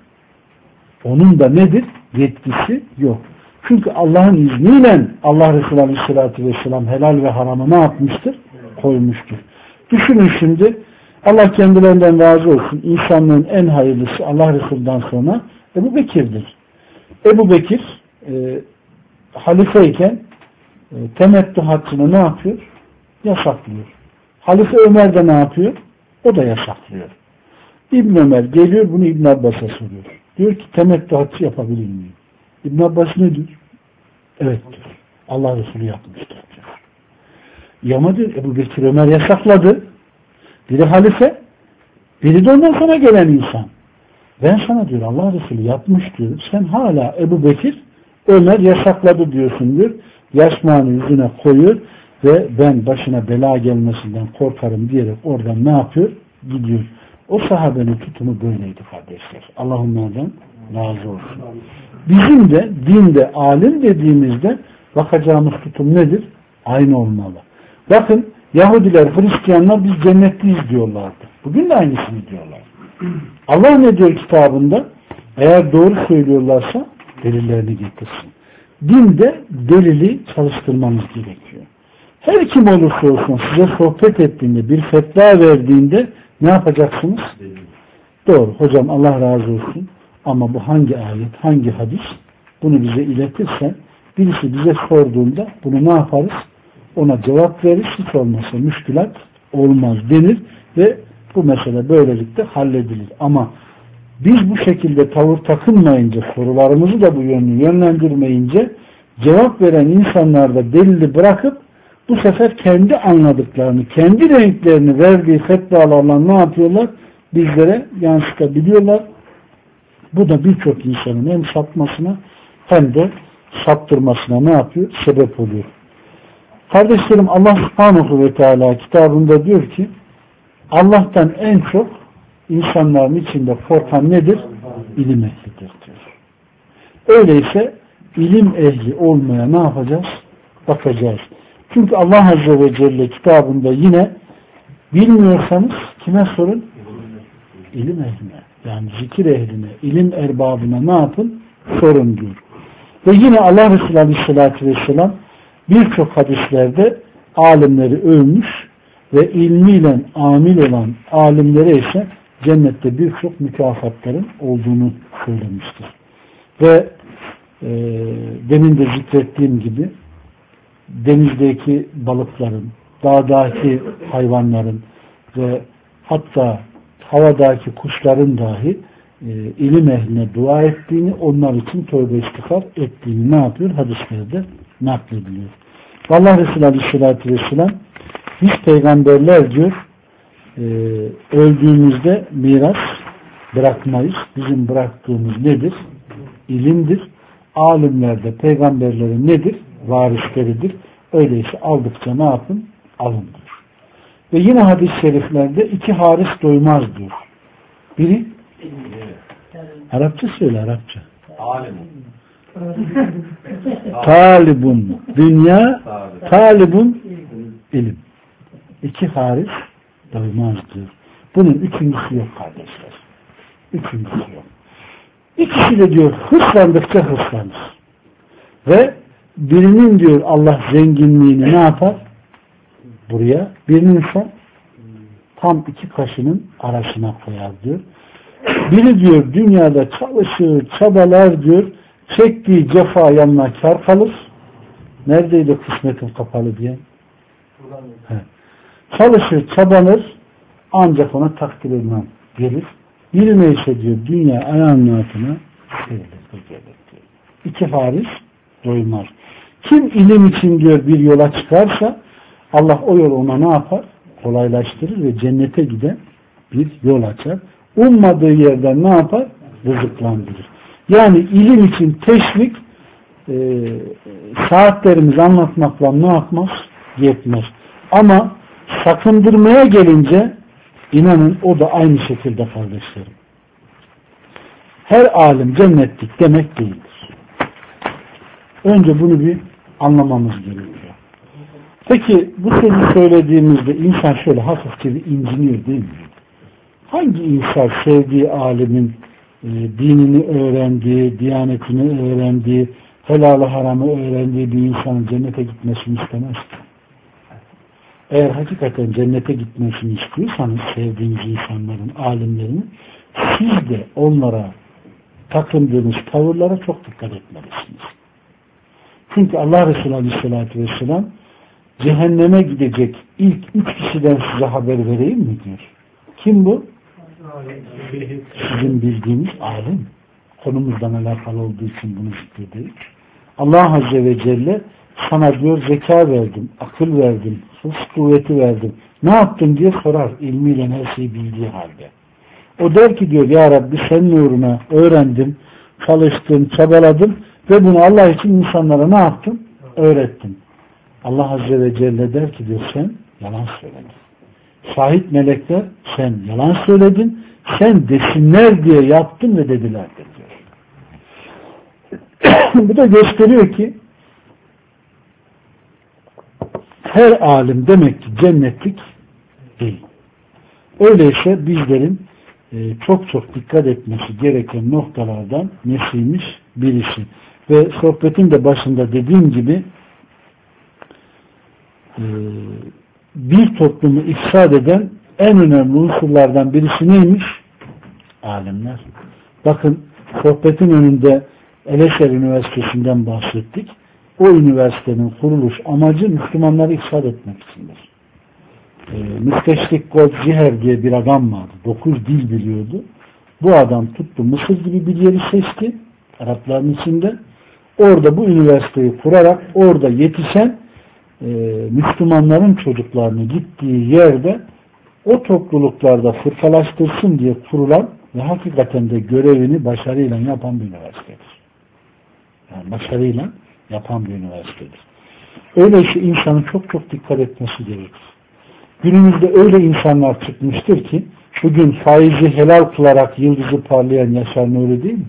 onun da nedir? Yetkisi yok. Çünkü Allah'ın izniyle Allah Resulü Aleyhisselatü Vesselam helal ve haramı ne yapmıştır? Koymuştur. Düşünün şimdi, Allah kendilerinden razı olsun, insanlığın en hayırlısı Allah Resulü'nden sonra Ebu Bekir'dir. Ebu Bekir e, halifeyken e, temettü haccını ne yapıyor? Yasaklıyor. Halife Ömer de ne yapıyor? O da yasaklıyor. İbn Ömer geliyor, bunu İbn Abbas'a soruyor. Diyor ki temettü haccı yapabilir miyim? İbn Abbas ne diyor? Evet diyor. Allah Resulü yapmıştır diyor. Yama diyor, Ebu Bekir Ömer yasakladı. Biri halife, biri de ondan sonra gelen insan. Ben sana diyor Allah Resulü yapmış diyor. Sen hala Ebu Bekir Ömer yasakladı diyorsun diyor. Yasmağını yüzüne koyuyor ve ben başına bela gelmesinden korkarım diyerek oradan ne yapıyor? Gidiyor. O sahabenin tutumu böyleydi kardeşler. Allah onlardan razı olsun. Bizim de dinde alim dediğimizde bakacağımız tutum nedir? Aynı olmalı. Bakın Yahudiler, Hristiyanlar biz cennetliyiz diyorlardı. Bugün de aynısını diyorlar. Allah ne diyor kitabında? Eğer doğru söylüyorlarsa delillerini getirsin. Dinde delili çalıştırmamız gerekiyor. Her kim olursa olsun size sohbet ettiğinde, bir fetva verdiğinde ne yapacaksınız? Doğru. Hocam Allah razı olsun. Ama bu hangi ayet, hangi hadis? Bunu bize iletirsen, birisi bize sorduğunda bunu ne yaparız? Ona cevap veririz. Hiç olmazsa müşkülat olmaz denir ve bu mesele böylelikle halledilir. Ama biz bu şekilde tavır takınmayınca, sorularımızı da bu yönlü yönlendirmeyince cevap veren insanlar da delili bırakıp bu sefer kendi anladıklarını, kendi renklerini verdiği fetvalarla ne yapıyorlar? Bizlere yansıtabiliyorlar. Bu da birçok insanın hem sapmasına hem de saptırmasına ne yapıyor? Sebep oluyor. Kardeşlerim, Allah Subhanahu ve Teala kitabında diyor ki Allah'tan en çok insanların içinde korkan nedir? İlim ehlidir diyor. Öyleyse ilim ehli olmaya ne yapacağız? Bakacağız. Çünkü Allah Azze ve Celle kitabında yine bilmiyorsanız kime sorun? İlim ehline. Yani zikir ehline, ilim erbabına ne yapın? Sorun diyor. Ve yine Allah Resulü Aleyhisselatü Vesselam birçok hadislerde alimleri övmüş ve ilmiyle amil olan alimlere ise cennette birçok mükafatların olduğunu söylemiştir. Ve e, demin de zikrettiğim gibi denizdeki balıkların, dağdaki hayvanların ve hatta havadaki kuşların dahi e, ilim ehline dua ettiğini, onlar için tövbe istiğfar ettiğini ne yapıyor? Hadislerde naklediliyor. Allah Resulü Aleyhisselatü Vesselam biz peygamberler diyor e, öldüğümüzde miras bırakmayız. Bizim bıraktığımız nedir? İlimdir. Alimler de peygamberlerin nedir? Varisleridir. Öyleyse aldıkça ne yapın? Alın diyor. Ve yine hadis-i şeriflerde iki haris doymaz diyor. Biri Arapça söyle Arapça. Alimun. Talibun dünya, talibun ilim. İki haris doymaz diyor. Bunun üçüncüsü yok kardeşler. Üçüncüsü yok. İkisi de diyor hırslandıkça hırslanır. Ve birinin diyor Allah zenginliğini ne yapar? Buraya. Birinin ise tam iki kaşının arasına koyar diyor. Biri diyor dünyada çalışır, çabalar diyor. Çektiği cefa yanına kar kalır. Neredeydi kısmetin kapalı diye? He. Çalışır, çabanır. Ancak ona takdir edilen gelir. Birine ise diyor dünya ayağının altına serilir diyor. İki haris doymaz. Kim ilim için diyor bir yola çıkarsa Allah o yolu ona ne yapar? Kolaylaştırır ve cennete giden bir yol açar. Ummadığı yerden ne yapar? Rızıklandırır. Yani ilim için teşvik e, saatlerimizi anlatmakla ne yapmaz? Yetmez. Ama sakındırmaya gelince inanın o da aynı şekilde kardeşlerim. Her alim cennetlik demek değildir. Önce bunu bir anlamamız gerekiyor. Peki bu sözü söylediğimizde insan şöyle hafifçe bir inciniyor değil mi? Hangi insan sevdiği alimin e, dinini öğrendiği, diyanetini öğrendiği, helalı haramı öğrendiği bir insanın cennete gitmesini istemez ki? Eğer hakikaten cennete gitmesini istiyorsanız sevdiğiniz insanların, alimlerinin, siz de onlara takındığınız tavırlara çok dikkat etmelisiniz. Çünkü Allah Resulü Aleyhisselatü Vesselam cehenneme gidecek ilk üç kişiden size haber vereyim mi diyor. Kim bu? Sizin bildiğiniz alim. Konumuzdan alakalı olduğu için bunu zikrediyoruz. Allah Azze ve Celle sana diyor zeka verdim, akıl verdim, hırs kuvveti verdim. Ne yaptın diye sorar ilmiyle her şeyi bildiği halde. O der ki diyor ya Rabbi senin uğruna öğrendim, çalıştım, çabaladım ve bunu Allah için insanlara ne yaptım? Öğrettim. Allah Azze ve Celle der ki diyor sen yalan söyledin. Şahit melekler sen yalan söyledin, sen desinler diye yaptın ve dedilerdir diyor. Bu da gösteriyor ki her alim demek ki cennetlik değil. Öyleyse bizlerin e, çok çok dikkat etmesi gereken noktalardan nesiymiş? Birisi. Ve sohbetin de başında dediğim gibi e, bir toplumu ifsad eden en önemli unsurlardan birisi neymiş? Alimler. Bakın sohbetin önünde Eleşer Üniversitesi'nden bahsettik. O üniversitenin kuruluş amacı Müslümanları ifsad etmek içindir. E, Müsteşrik Goldziher diye bir adam vardı. Dokuz dil biliyordu. Bu adam tuttu Mısır gibi bir yeri seçti. Arapların içinde. Orada bu üniversiteyi kurarak orada yetişen e, Müslümanların çocuklarını gittiği yerde o topluluklarda fırkalaştırsın diye kurulan ve hakikaten de görevini başarıyla yapan bir üniversitedir. Yani başarıyla yapan bir üniversitedir. Öyleyse insanın çok çok dikkat etmesi gerekir. Günümüzde öyle insanlar çıkmıştır ki bugün faizi helal kılarak yıldızı parlayan Yaşar Nuri değil mi?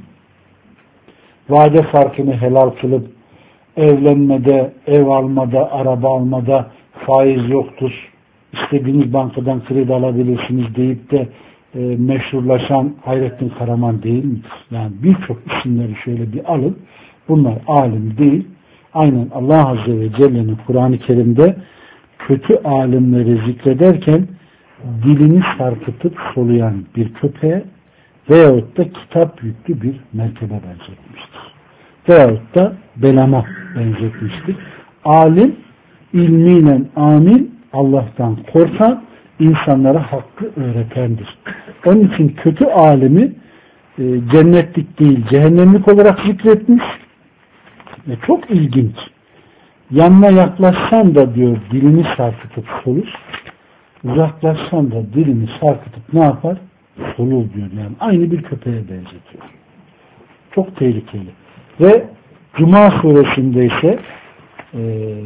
Vade farkını helal kılıp evlenmede, ev almada, araba almada faiz yoktur. İstediğiniz bankadan kredi alabilirsiniz deyip de e, meşhurlaşan Hayrettin Karaman değil midir? Yani birçok isimleri şöyle bir alın. Bunlar alim değil. Aynen Allah Azze ve Celle'nin Kur'an-ı Kerim'de kötü alimleri zikrederken dilini sarkıtıp soluyan bir köpeğe veyahut da kitap yüklü bir merkebe benzetmiştir. Veyahut da belama benzetmiştir. Alim, ilmiyle amin, Allah'tan korkan, insanlara hakkı öğretendir. Onun için kötü alimi e, cennetlik değil, cehennemlik olarak zikretmiş. Ve çok ilginç. Yanına yaklaşsan da diyor dilini sarkıtıp solur. Uzaklaşsan da dilini sarkıtıp ne yapar? Solur diyor. Yani aynı bir köpeğe benzetiyor. Çok tehlikeli. Ve Cuma suresinde ise e,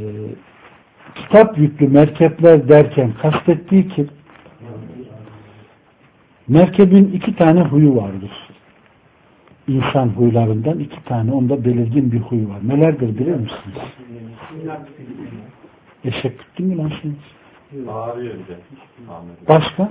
kitap yüklü merkepler derken kastettiği ki merkebin iki tane huyu vardır. İnsan huylarından iki tane onda belirgin bir huyu var. Nelerdir bilir misiniz? Eşek bitti mi lan şimdi? Başka?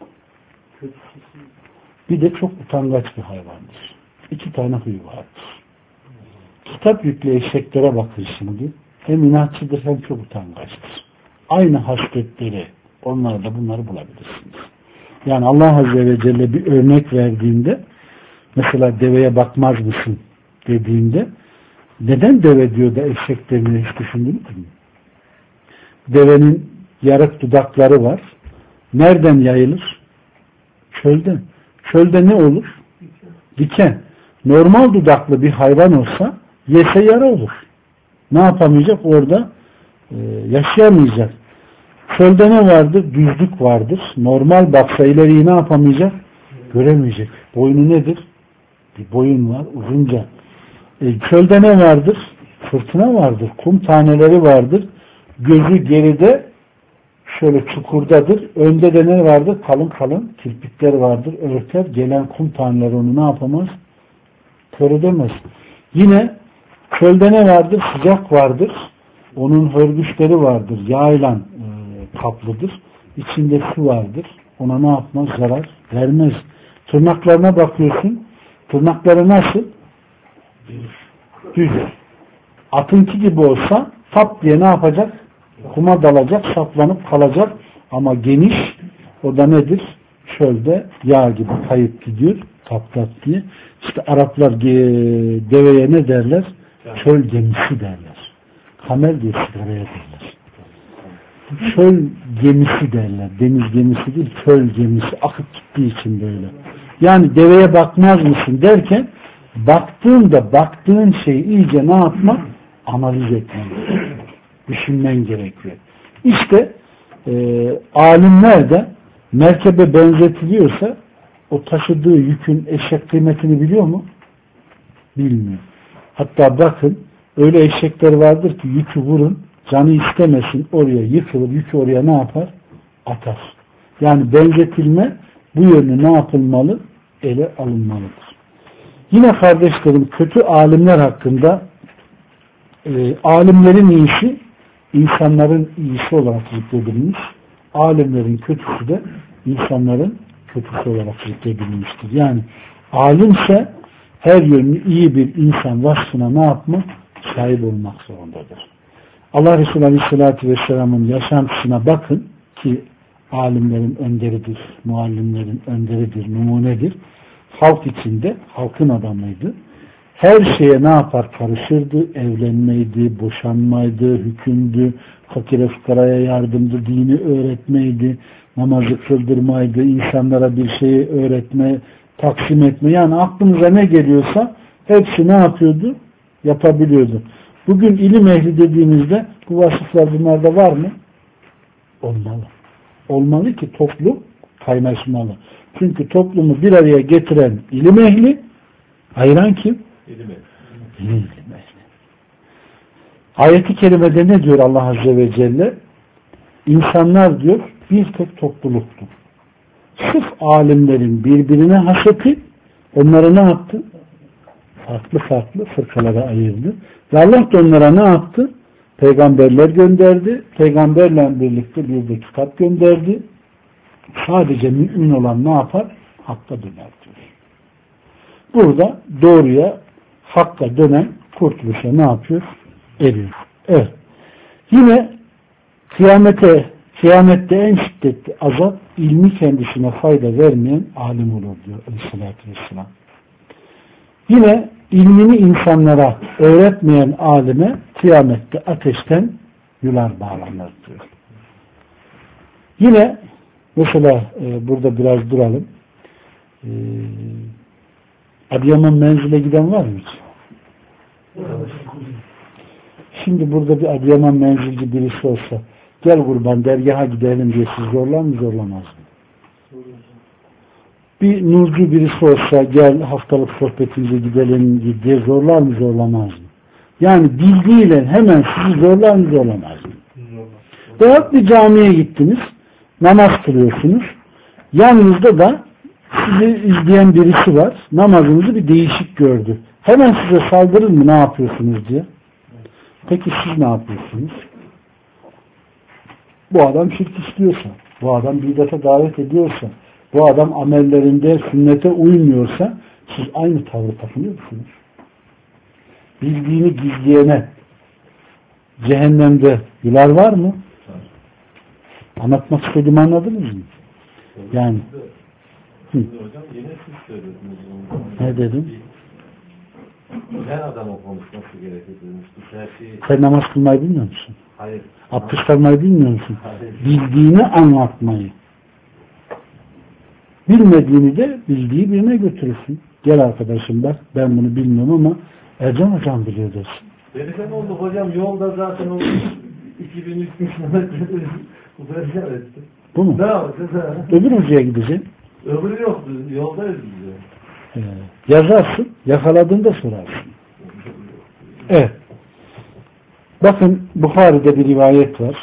Bir de çok utangaç bir hayvandır. İki tane huyu vardır. Kitap yüklü eşeklere bakın şimdi. Hem inatçıdır hem çok utangaçtır. Aynı hasletleri onlarda bunları bulabilirsiniz. Yani Allah Azze ve Celle bir örnek verdiğinde mesela deveye bakmaz mısın dediğinde neden deve diyor da eşek demiyor hiç düşündünüz mü? Devenin yarık dudakları var. Nereden yayılır? Çölden. Çölde ne olur? Diken. Normal dudaklı bir hayvan olsa yese yara olur. Ne yapamayacak? Orada e, yaşayamayacak. Çölde ne vardır? Düzlük vardır. Normal baksa ileriyi ne yapamayacak? Göremeyecek. Boynu nedir? Bir boyun var uzunca. E, çölde ne vardır? Fırtına vardır. Kum taneleri vardır. Gözü geride, şöyle çukurdadır. Önde de ne vardır? Kalın kalın kirpikler vardır. Örter. Gelen kum taneleri onu ne yapamaz? Kör edemez. Yine çölde ne vardır? Sıcak vardır. Onun hörgüçleri vardır. Yağ ile e, kaplıdır. İçinde su vardır. Ona ne yapmaz? Zarar vermez. Tırnaklarına bakıyorsun. Tırnakları nasıl? Düz. Atınki gibi olsa tap diye ne yapacak? Kuma dalacak, saplanıp kalacak. Ama geniş, o da nedir? Çölde yağ gibi kayıp gidiyor. Tap tap diye. İşte Araplar deveye ne derler? Çöl gemisi derler. Kamel diye sigaraya derler. Çöl gemisi derler. Deniz gemisi değil, çöl gemisi. Akıp gittiği için böyle. Yani deveye bakmaz mısın derken baktığında baktığın şeyi iyice ne yapmak? Analiz etmen gerekiyor. Düşünmen gerekiyor. İşte e, alimler de merkebe benzetiliyorsa o taşıdığı yükün eşek kıymetini biliyor mu? Bilmiyor. Hatta bakın öyle eşekler vardır ki yükü vurun, canı istemesin, oraya yıkılır, yükü oraya ne yapar? Atar. Yani benzetilme bu yönü ne yapılmalı? Ele alınmalıdır. Yine kardeşlerim kötü alimler hakkında e, alimlerin iyisi insanların iyisi olarak zikredilmiş. Alimlerin kötüsü de insanların kötüsü olarak zikredilmiştir. Yani alimse her yönlü iyi bir insan vasfına ne yapmak? Sahip olmak zorundadır. Allah Resulü Aleyhisselatü Vesselam'ın yaşantısına bakın ki alimlerin önderidir, muallimlerin önderidir, numunedir. Halk içinde, halkın adamıydı. Her şeye ne yapar? Karışırdı. Evlenmeydi, boşanmaydı, hükümdü, fakire fukaraya yardımdı, dini öğretmeydi, namazı kıldırmaydı, insanlara bir şeyi öğretme, taksim etme. Yani aklınıza ne geliyorsa hepsi ne yapıyordu? Yapabiliyordu. Bugün ilim ehli dediğimizde bu vasıflar bunlarda var mı? Olmalı. Olmalı ki toplum kaynaşmalı. Çünkü toplumu bir araya getiren ilim ehli, ayıran kim? İlim ehli. İlim ehli. Ayet-i kerimede ne diyor Allah Azze ve Celle? İnsanlar diyor bir tek topluluktur. Sırf alimlerin birbirine haseti onları ne yaptı? Farklı farklı fırkalara ayırdı. Ve Allah da onlara ne yaptı? Peygamberler gönderdi. Peygamberle birlikte bir de kitap gönderdi. Sadece mümin olan ne yapar? Hakka döner diyor. Burada doğruya, hakka dönen kurtuluşa ne yapıyor? Eriyor. Evet. Yine kıyamete, kıyamette en şiddetli azap ilmi kendisine fayda vermeyen alim olur diyor Aleyhisselatü Vesselam. Yine ilmini insanlara öğretmeyen alime kıyamette ateşten yular bağlanır diyor. Yine mesela e, burada biraz duralım. E, Adıyaman menzile giden var mı hiç? Şimdi burada bir Adıyaman menzilci birisi olsa gel kurban dergaha gidelim diye siz zorlar mı zorlamaz mı? Bir nurcu birisi olsa gel haftalık sohbetimize gidelim diye zorlar mı zorlamaz mı? Yani bildiğiyle hemen sizi zorlar mı zorlamaz mı? Veyahut bir camiye gittiniz, namaz kılıyorsunuz, yanınızda da sizi izleyen birisi var, namazınızı bir değişik gördü. Hemen size saldırır mı ne yapıyorsunuz diye? Peki siz ne yapıyorsunuz? Bu adam şirk istiyorsa, bu adam bid'ate davet ediyorsa, bu adam amellerinde sünnete uymuyorsa siz aynı tavrı takınıyor musunuz? Bildiğini gizleyene cehennemde yular var mı? Anlatmak istediğimi anladınız mı? Yani hocam yine siz söylediniz. ne dedim? Her adamın konuşması gerekir demiştik. Her şeyi... Sen namaz kılmayı bilmiyor musun? Hayır. Abdest almayı bilmiyor musun? Hayır. Bildiğini anlatmayı. Bilmediğini de bildiği birine götürürsün. Gel arkadaşım bak ben bunu bilmiyorum ama Ercan hocam biliyor dersin. Verisen oldu hocam yolda zaten o iki bin üç bin kilometre uzayacak etti. Bu mu? Ne yapacağız? Öbür hocaya gideceksin. Öbürü yoktu. Yoldayız biz de. Ee, yazarsın. Yakaladığında sorarsın. Evet. Bakın Bukhari'de bir rivayet var.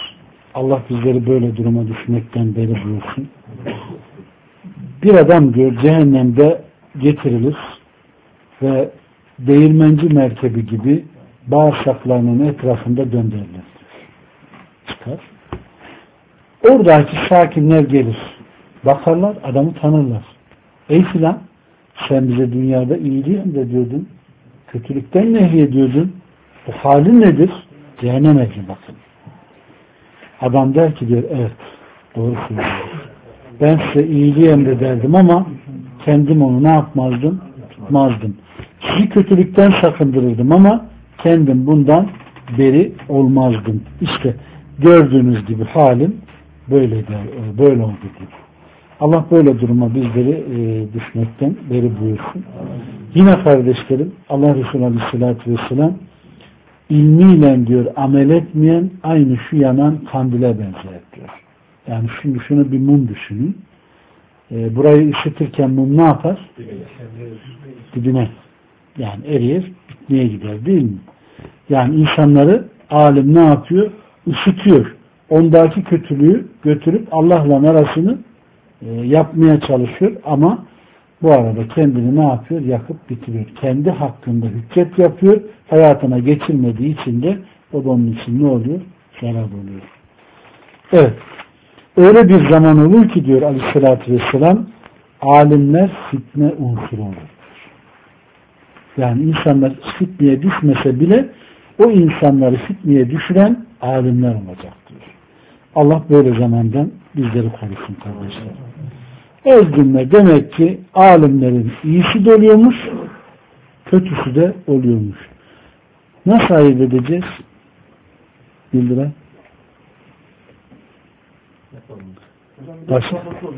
Allah bizleri böyle duruma düşmekten beri buyursun. Bir adam diyor cehennemde getirilir ve değirmenci merkebi gibi bağırsaklarının etrafında döndürülür. Çıkar. Oradaki sakinler gelir. Bakarlar, adamı tanırlar. Ey filan, sen bize dünyada iyiliği emrediyordun. Kötülükten nehyediyordun. Bu halin nedir? Cehennem ehli bakın. Adam der ki diyor, evet doğru söylüyor. Ben size iyiliği emrederdim ama kendim onu ne yapmazdım? Tutmazdım. Sizi kötülükten sakındırırdım ama kendim bundan beri olmazdım. İşte gördüğünüz gibi halim böyle de, böyle oldu diyor. Allah böyle duruma bizleri e, düşmekten beri buyursun. Yine kardeşlerim Allah Resulü Aleyhisselatü Vesselam ilmiyle diyor amel etmeyen aynı şu yanan kandile benzer diyor. Yani şimdi şunu bir mum düşünün. E, burayı ısıtırken mum ne yapar? Dibine. Yani eriyir, bitmeye gider değil mi? Yani insanları alim ne yapıyor? Isıtıyor. Ondaki kötülüğü götürüp Allah'la arasını e, yapmaya çalışıyor ama bu arada kendini ne yapıyor? Yakıp bitiriyor. Kendi hakkında hüccet yapıyor. Hayatına geçirmediği için de o da onun için ne oluyor? Zarar oluyor. Evet. Öyle bir zaman olur ki diyor Aleyhisselatü Vesselam alimler fitne unsuru olur. Yani insanlar fitneye düşmese bile o insanları fitneye düşüren alimler olacaktır. Allah böyle zamandan bizleri korusun kardeşler. Özgünle demek ki alimlerin iyisi de oluyormuş, kötüsü de oluyormuş. Nasıl ayırt edeceğiz? Bildiren. Başka.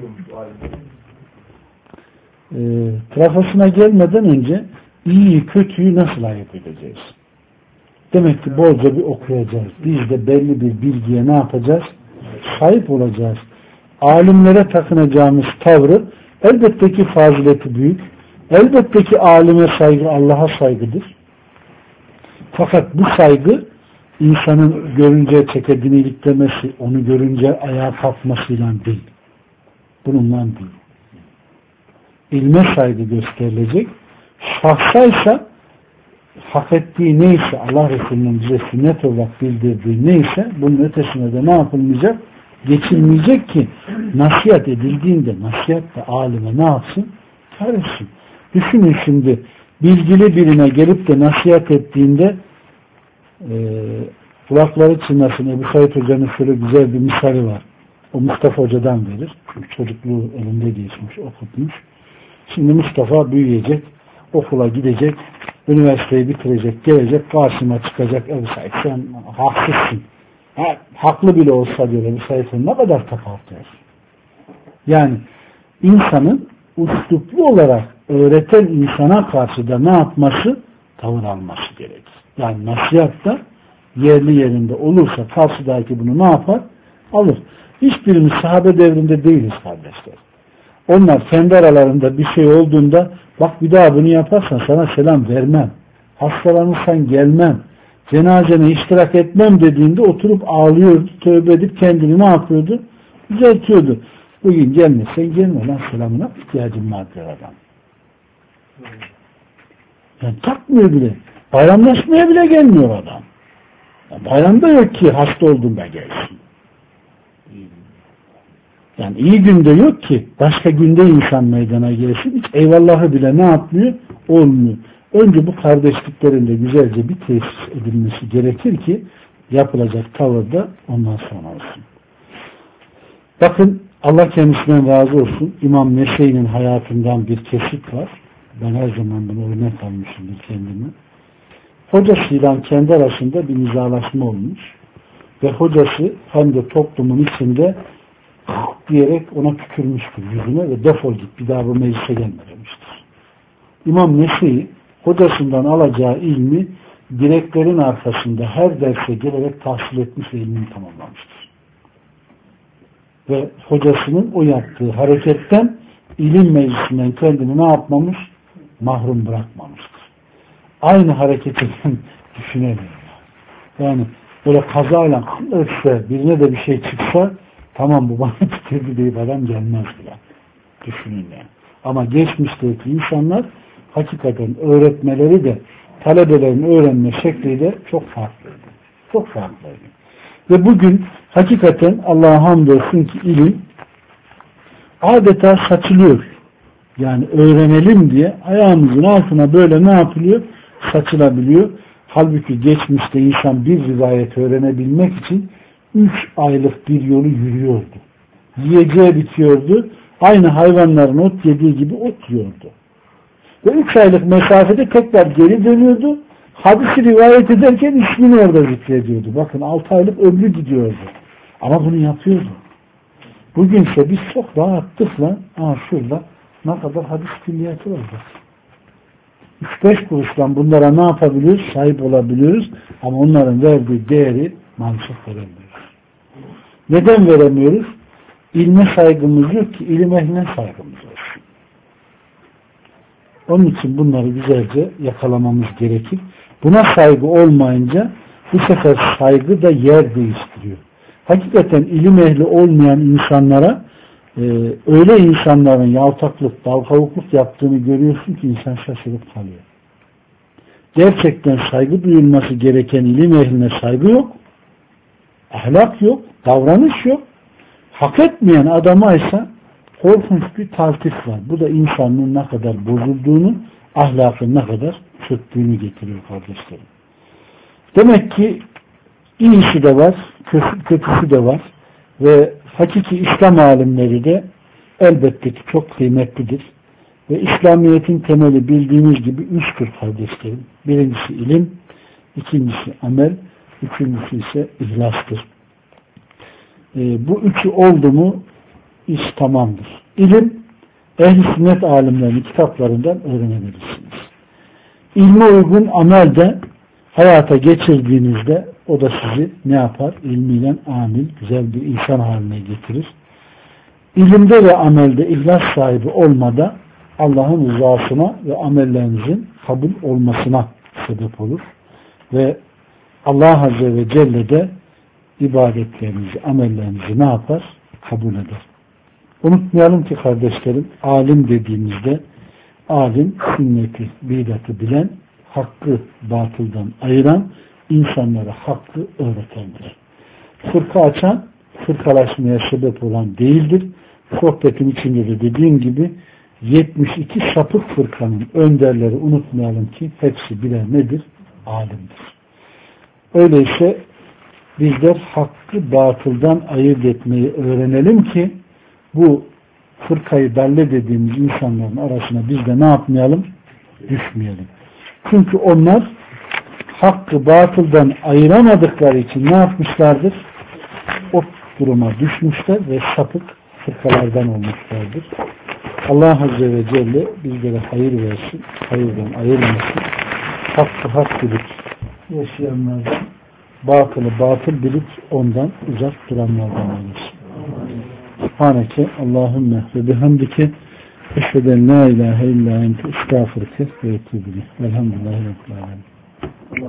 E, trafosuna gelmeden önce iyiyi kötüyü nasıl ayırt edeceğiz? Demek ki bolca bir okuyacağız. Biz de belli bir bilgiye ne yapacağız? Sahip olacağız. Alimlere takınacağımız tavrı elbette ki fazileti büyük. Elbette ki alime saygı Allah'a saygıdır. Fakat bu saygı insanın görünce çekedini iliklemesi, onu görünce ayağa kalkmasıyla değil. Bununla değil. İlme saygı gösterilecek. Şahsaysa hak ettiği neyse, Allah Resulü'nün bize sünnet olarak bildirdiği neyse bunun ötesine de ne yapılmayacak? Geçilmeyecek ki nasihat edildiğinde nasihat da alime ne yapsın? Karışsın. Düşünün şimdi bilgili birine gelip de nasihat ettiğinde e, kulakları çınlasın. Ebu Said Hoca'nın şöyle güzel bir misali var. O Mustafa Hoca'dan verir. Çünkü çocukluğu elinde geçmiş, okutmuş. Şimdi Mustafa büyüyecek, okula gidecek, üniversiteyi bitirecek, gelecek, karşıma çıkacak. Ebu Said sen haksızsın. Ha, haklı bile olsa diyor Ebu Said'in ne kadar kapatıyor. Yani insanın üsluplu olarak öğreten insana karşı da ne yapması? Tavır alması gerekir. Yani nasihat da yerli yerinde olursa karşıdaki bunu ne yapar? Alır. Hiçbirimiz sahabe devrinde değiliz kardeşler. Onlar kendi aralarında bir şey olduğunda bak bir daha bunu yaparsan sana selam vermem. Hastalanırsan gelmem. Cenazene iştirak etmem dediğinde oturup ağlıyordu, tövbe edip kendini ne yapıyordu? Düzeltiyordu. Bugün gelmezsen gelme lan selamına ihtiyacım var diyor adam. Yani takmıyor bile. Bayramlaşmaya bile gelmiyor adam. Yani bayramda yok ki hasta olduğunda gelsin. Yani iyi günde yok ki başka günde insan meydana gelsin. Hiç eyvallahı bile ne yapmıyor? Olmuyor. Önce bu kardeşliklerin de güzelce bir tesis edilmesi gerekir ki yapılacak tavır da ondan sonra olsun. Bakın Allah kendisinden razı olsun. İmam Nese'nin hayatından bir kesit var. Ben her zaman bunu örnek almışımdır kendime. Hocasıyla kendi arasında bir nizalaşma olmuş. Ve hocası hem de toplumun içinde diyerek ona tükürmüştür yüzüne ve defol git bir daha bu meclise gelme demiştir. İmam Nese'yi hocasından alacağı ilmi direklerin arkasında her derse gelerek tahsil etmiş ve ilmini tamamlamıştır. Ve hocasının o yaptığı hareketten ilim meclisinden kendini ne yapmamış? Mahrum bırakmamıştır. Aynı hareketi düşünemiyorum. Yani böyle kazayla kırılırsa, birine de bir şey çıksa, tamam bu bana bitirdi deyip adam gelmez bile. Düşünün yani. Ama geçmişteki insanlar hakikaten öğretmeleri de talebelerin öğrenme şekli de çok farklıydı. Çok farklıydı. Ve bugün hakikaten Allah'a hamdolsun ki ilim adeta saçılıyor. Yani öğrenelim diye ayağımızın altına böyle ne yapılıyor? Saçılabiliyor. Halbuki geçmişte insan bir rivayet öğrenebilmek için üç aylık bir yolu yürüyordu. Yiyeceği bitiyordu. Aynı hayvanların ot yediği gibi ot yiyordu. Ve üç aylık mesafede tekrar geri dönüyordu. Hadisi rivayet ederken ismini orada zikrediyordu. Bakın altı aylık ömrü gidiyordu. Ama bunu yapıyordu. Bugünse biz çok rahattık lan. Aa şurada ne kadar hadis külliyatı var. üç beş kuruştan bunlara ne yapabiliyoruz? Sahip olabiliyoruz. Ama onların verdiği değeri maalesef veremiyoruz. Neden veremiyoruz? İlme saygımız yok ki ilim ehline saygımız olsun. Onun için bunları güzelce yakalamamız gerekir. Buna saygı olmayınca bu sefer saygı da yer değiştiriyor. Hakikaten ilim ehli olmayan insanlara e, öyle insanların yaltaklık, dalgavukluk yaptığını görüyorsun ki insan şaşırıp kalıyor. Gerçekten saygı duyulması gereken ilim ehline saygı yok. Ahlak yok, davranış yok. Hak etmeyen adama ise korkunç bir taltif var. Bu da insanlığın ne kadar bozulduğunu, ahlakın ne kadar çöktüğünü getiriyor kardeşlerim. Demek ki iyisi de var, kötüsü de var ve hakiki İslam alimleri de elbette ki çok kıymetlidir. Ve İslamiyet'in temeli bildiğiniz gibi üçtür kardeşlerim. Birincisi ilim, ikincisi amel, üçüncüsü ise ihlastır. E, bu üçü oldu mu iş tamamdır. İlim, ehl-i sünnet alimlerinin kitaplarından öğrenebilirsiniz. İlme uygun amel de hayata geçirdiğinizde o da sizi ne yapar? İlmiyle amil, güzel bir insan haline getirir. İlimde ve amelde ihlas sahibi olmada Allah'ın rızasına ve amellerinizin kabul olmasına sebep olur. Ve Allah Azze ve Celle de ibadetlerinizi, amellerinizi ne yapar? Kabul eder. Unutmayalım ki kardeşlerim, alim dediğimizde alim sünneti, bidatı bilen, hakkı batıldan ayıran, insanlara hakkı öğretendir. Fırka açan, fırkalaşmaya sebep olan değildir. Sohbetin içinde de dediğim gibi yetmiş iki sapık fırkanın önderleri unutmayalım ki hepsi birer nedir? Alimdir. Öyleyse bizler hakkı batıldan ayırt etmeyi öğrenelim ki bu fırkayı dalle dediğimiz insanların arasına biz de ne yapmayalım? Düşmeyelim. Çünkü onlar hakkı batıldan ayıramadıkları için ne yapmışlardır? O duruma düşmüşler ve sapık fırkalardan olmuşlardır. Allah Azze ve Celle bizlere hayır versin, hayırdan ayırmasın. Hakkı hak bilip yaşayanlardan, batılı batıl bilip ondan uzak duranlardan eylesin. Subhaneke Allahümme ve bihamdike eşheden la ilahe illa ente estağfurke ve etûbü ileyh. Velhamdülillahi Rabbil âlemin.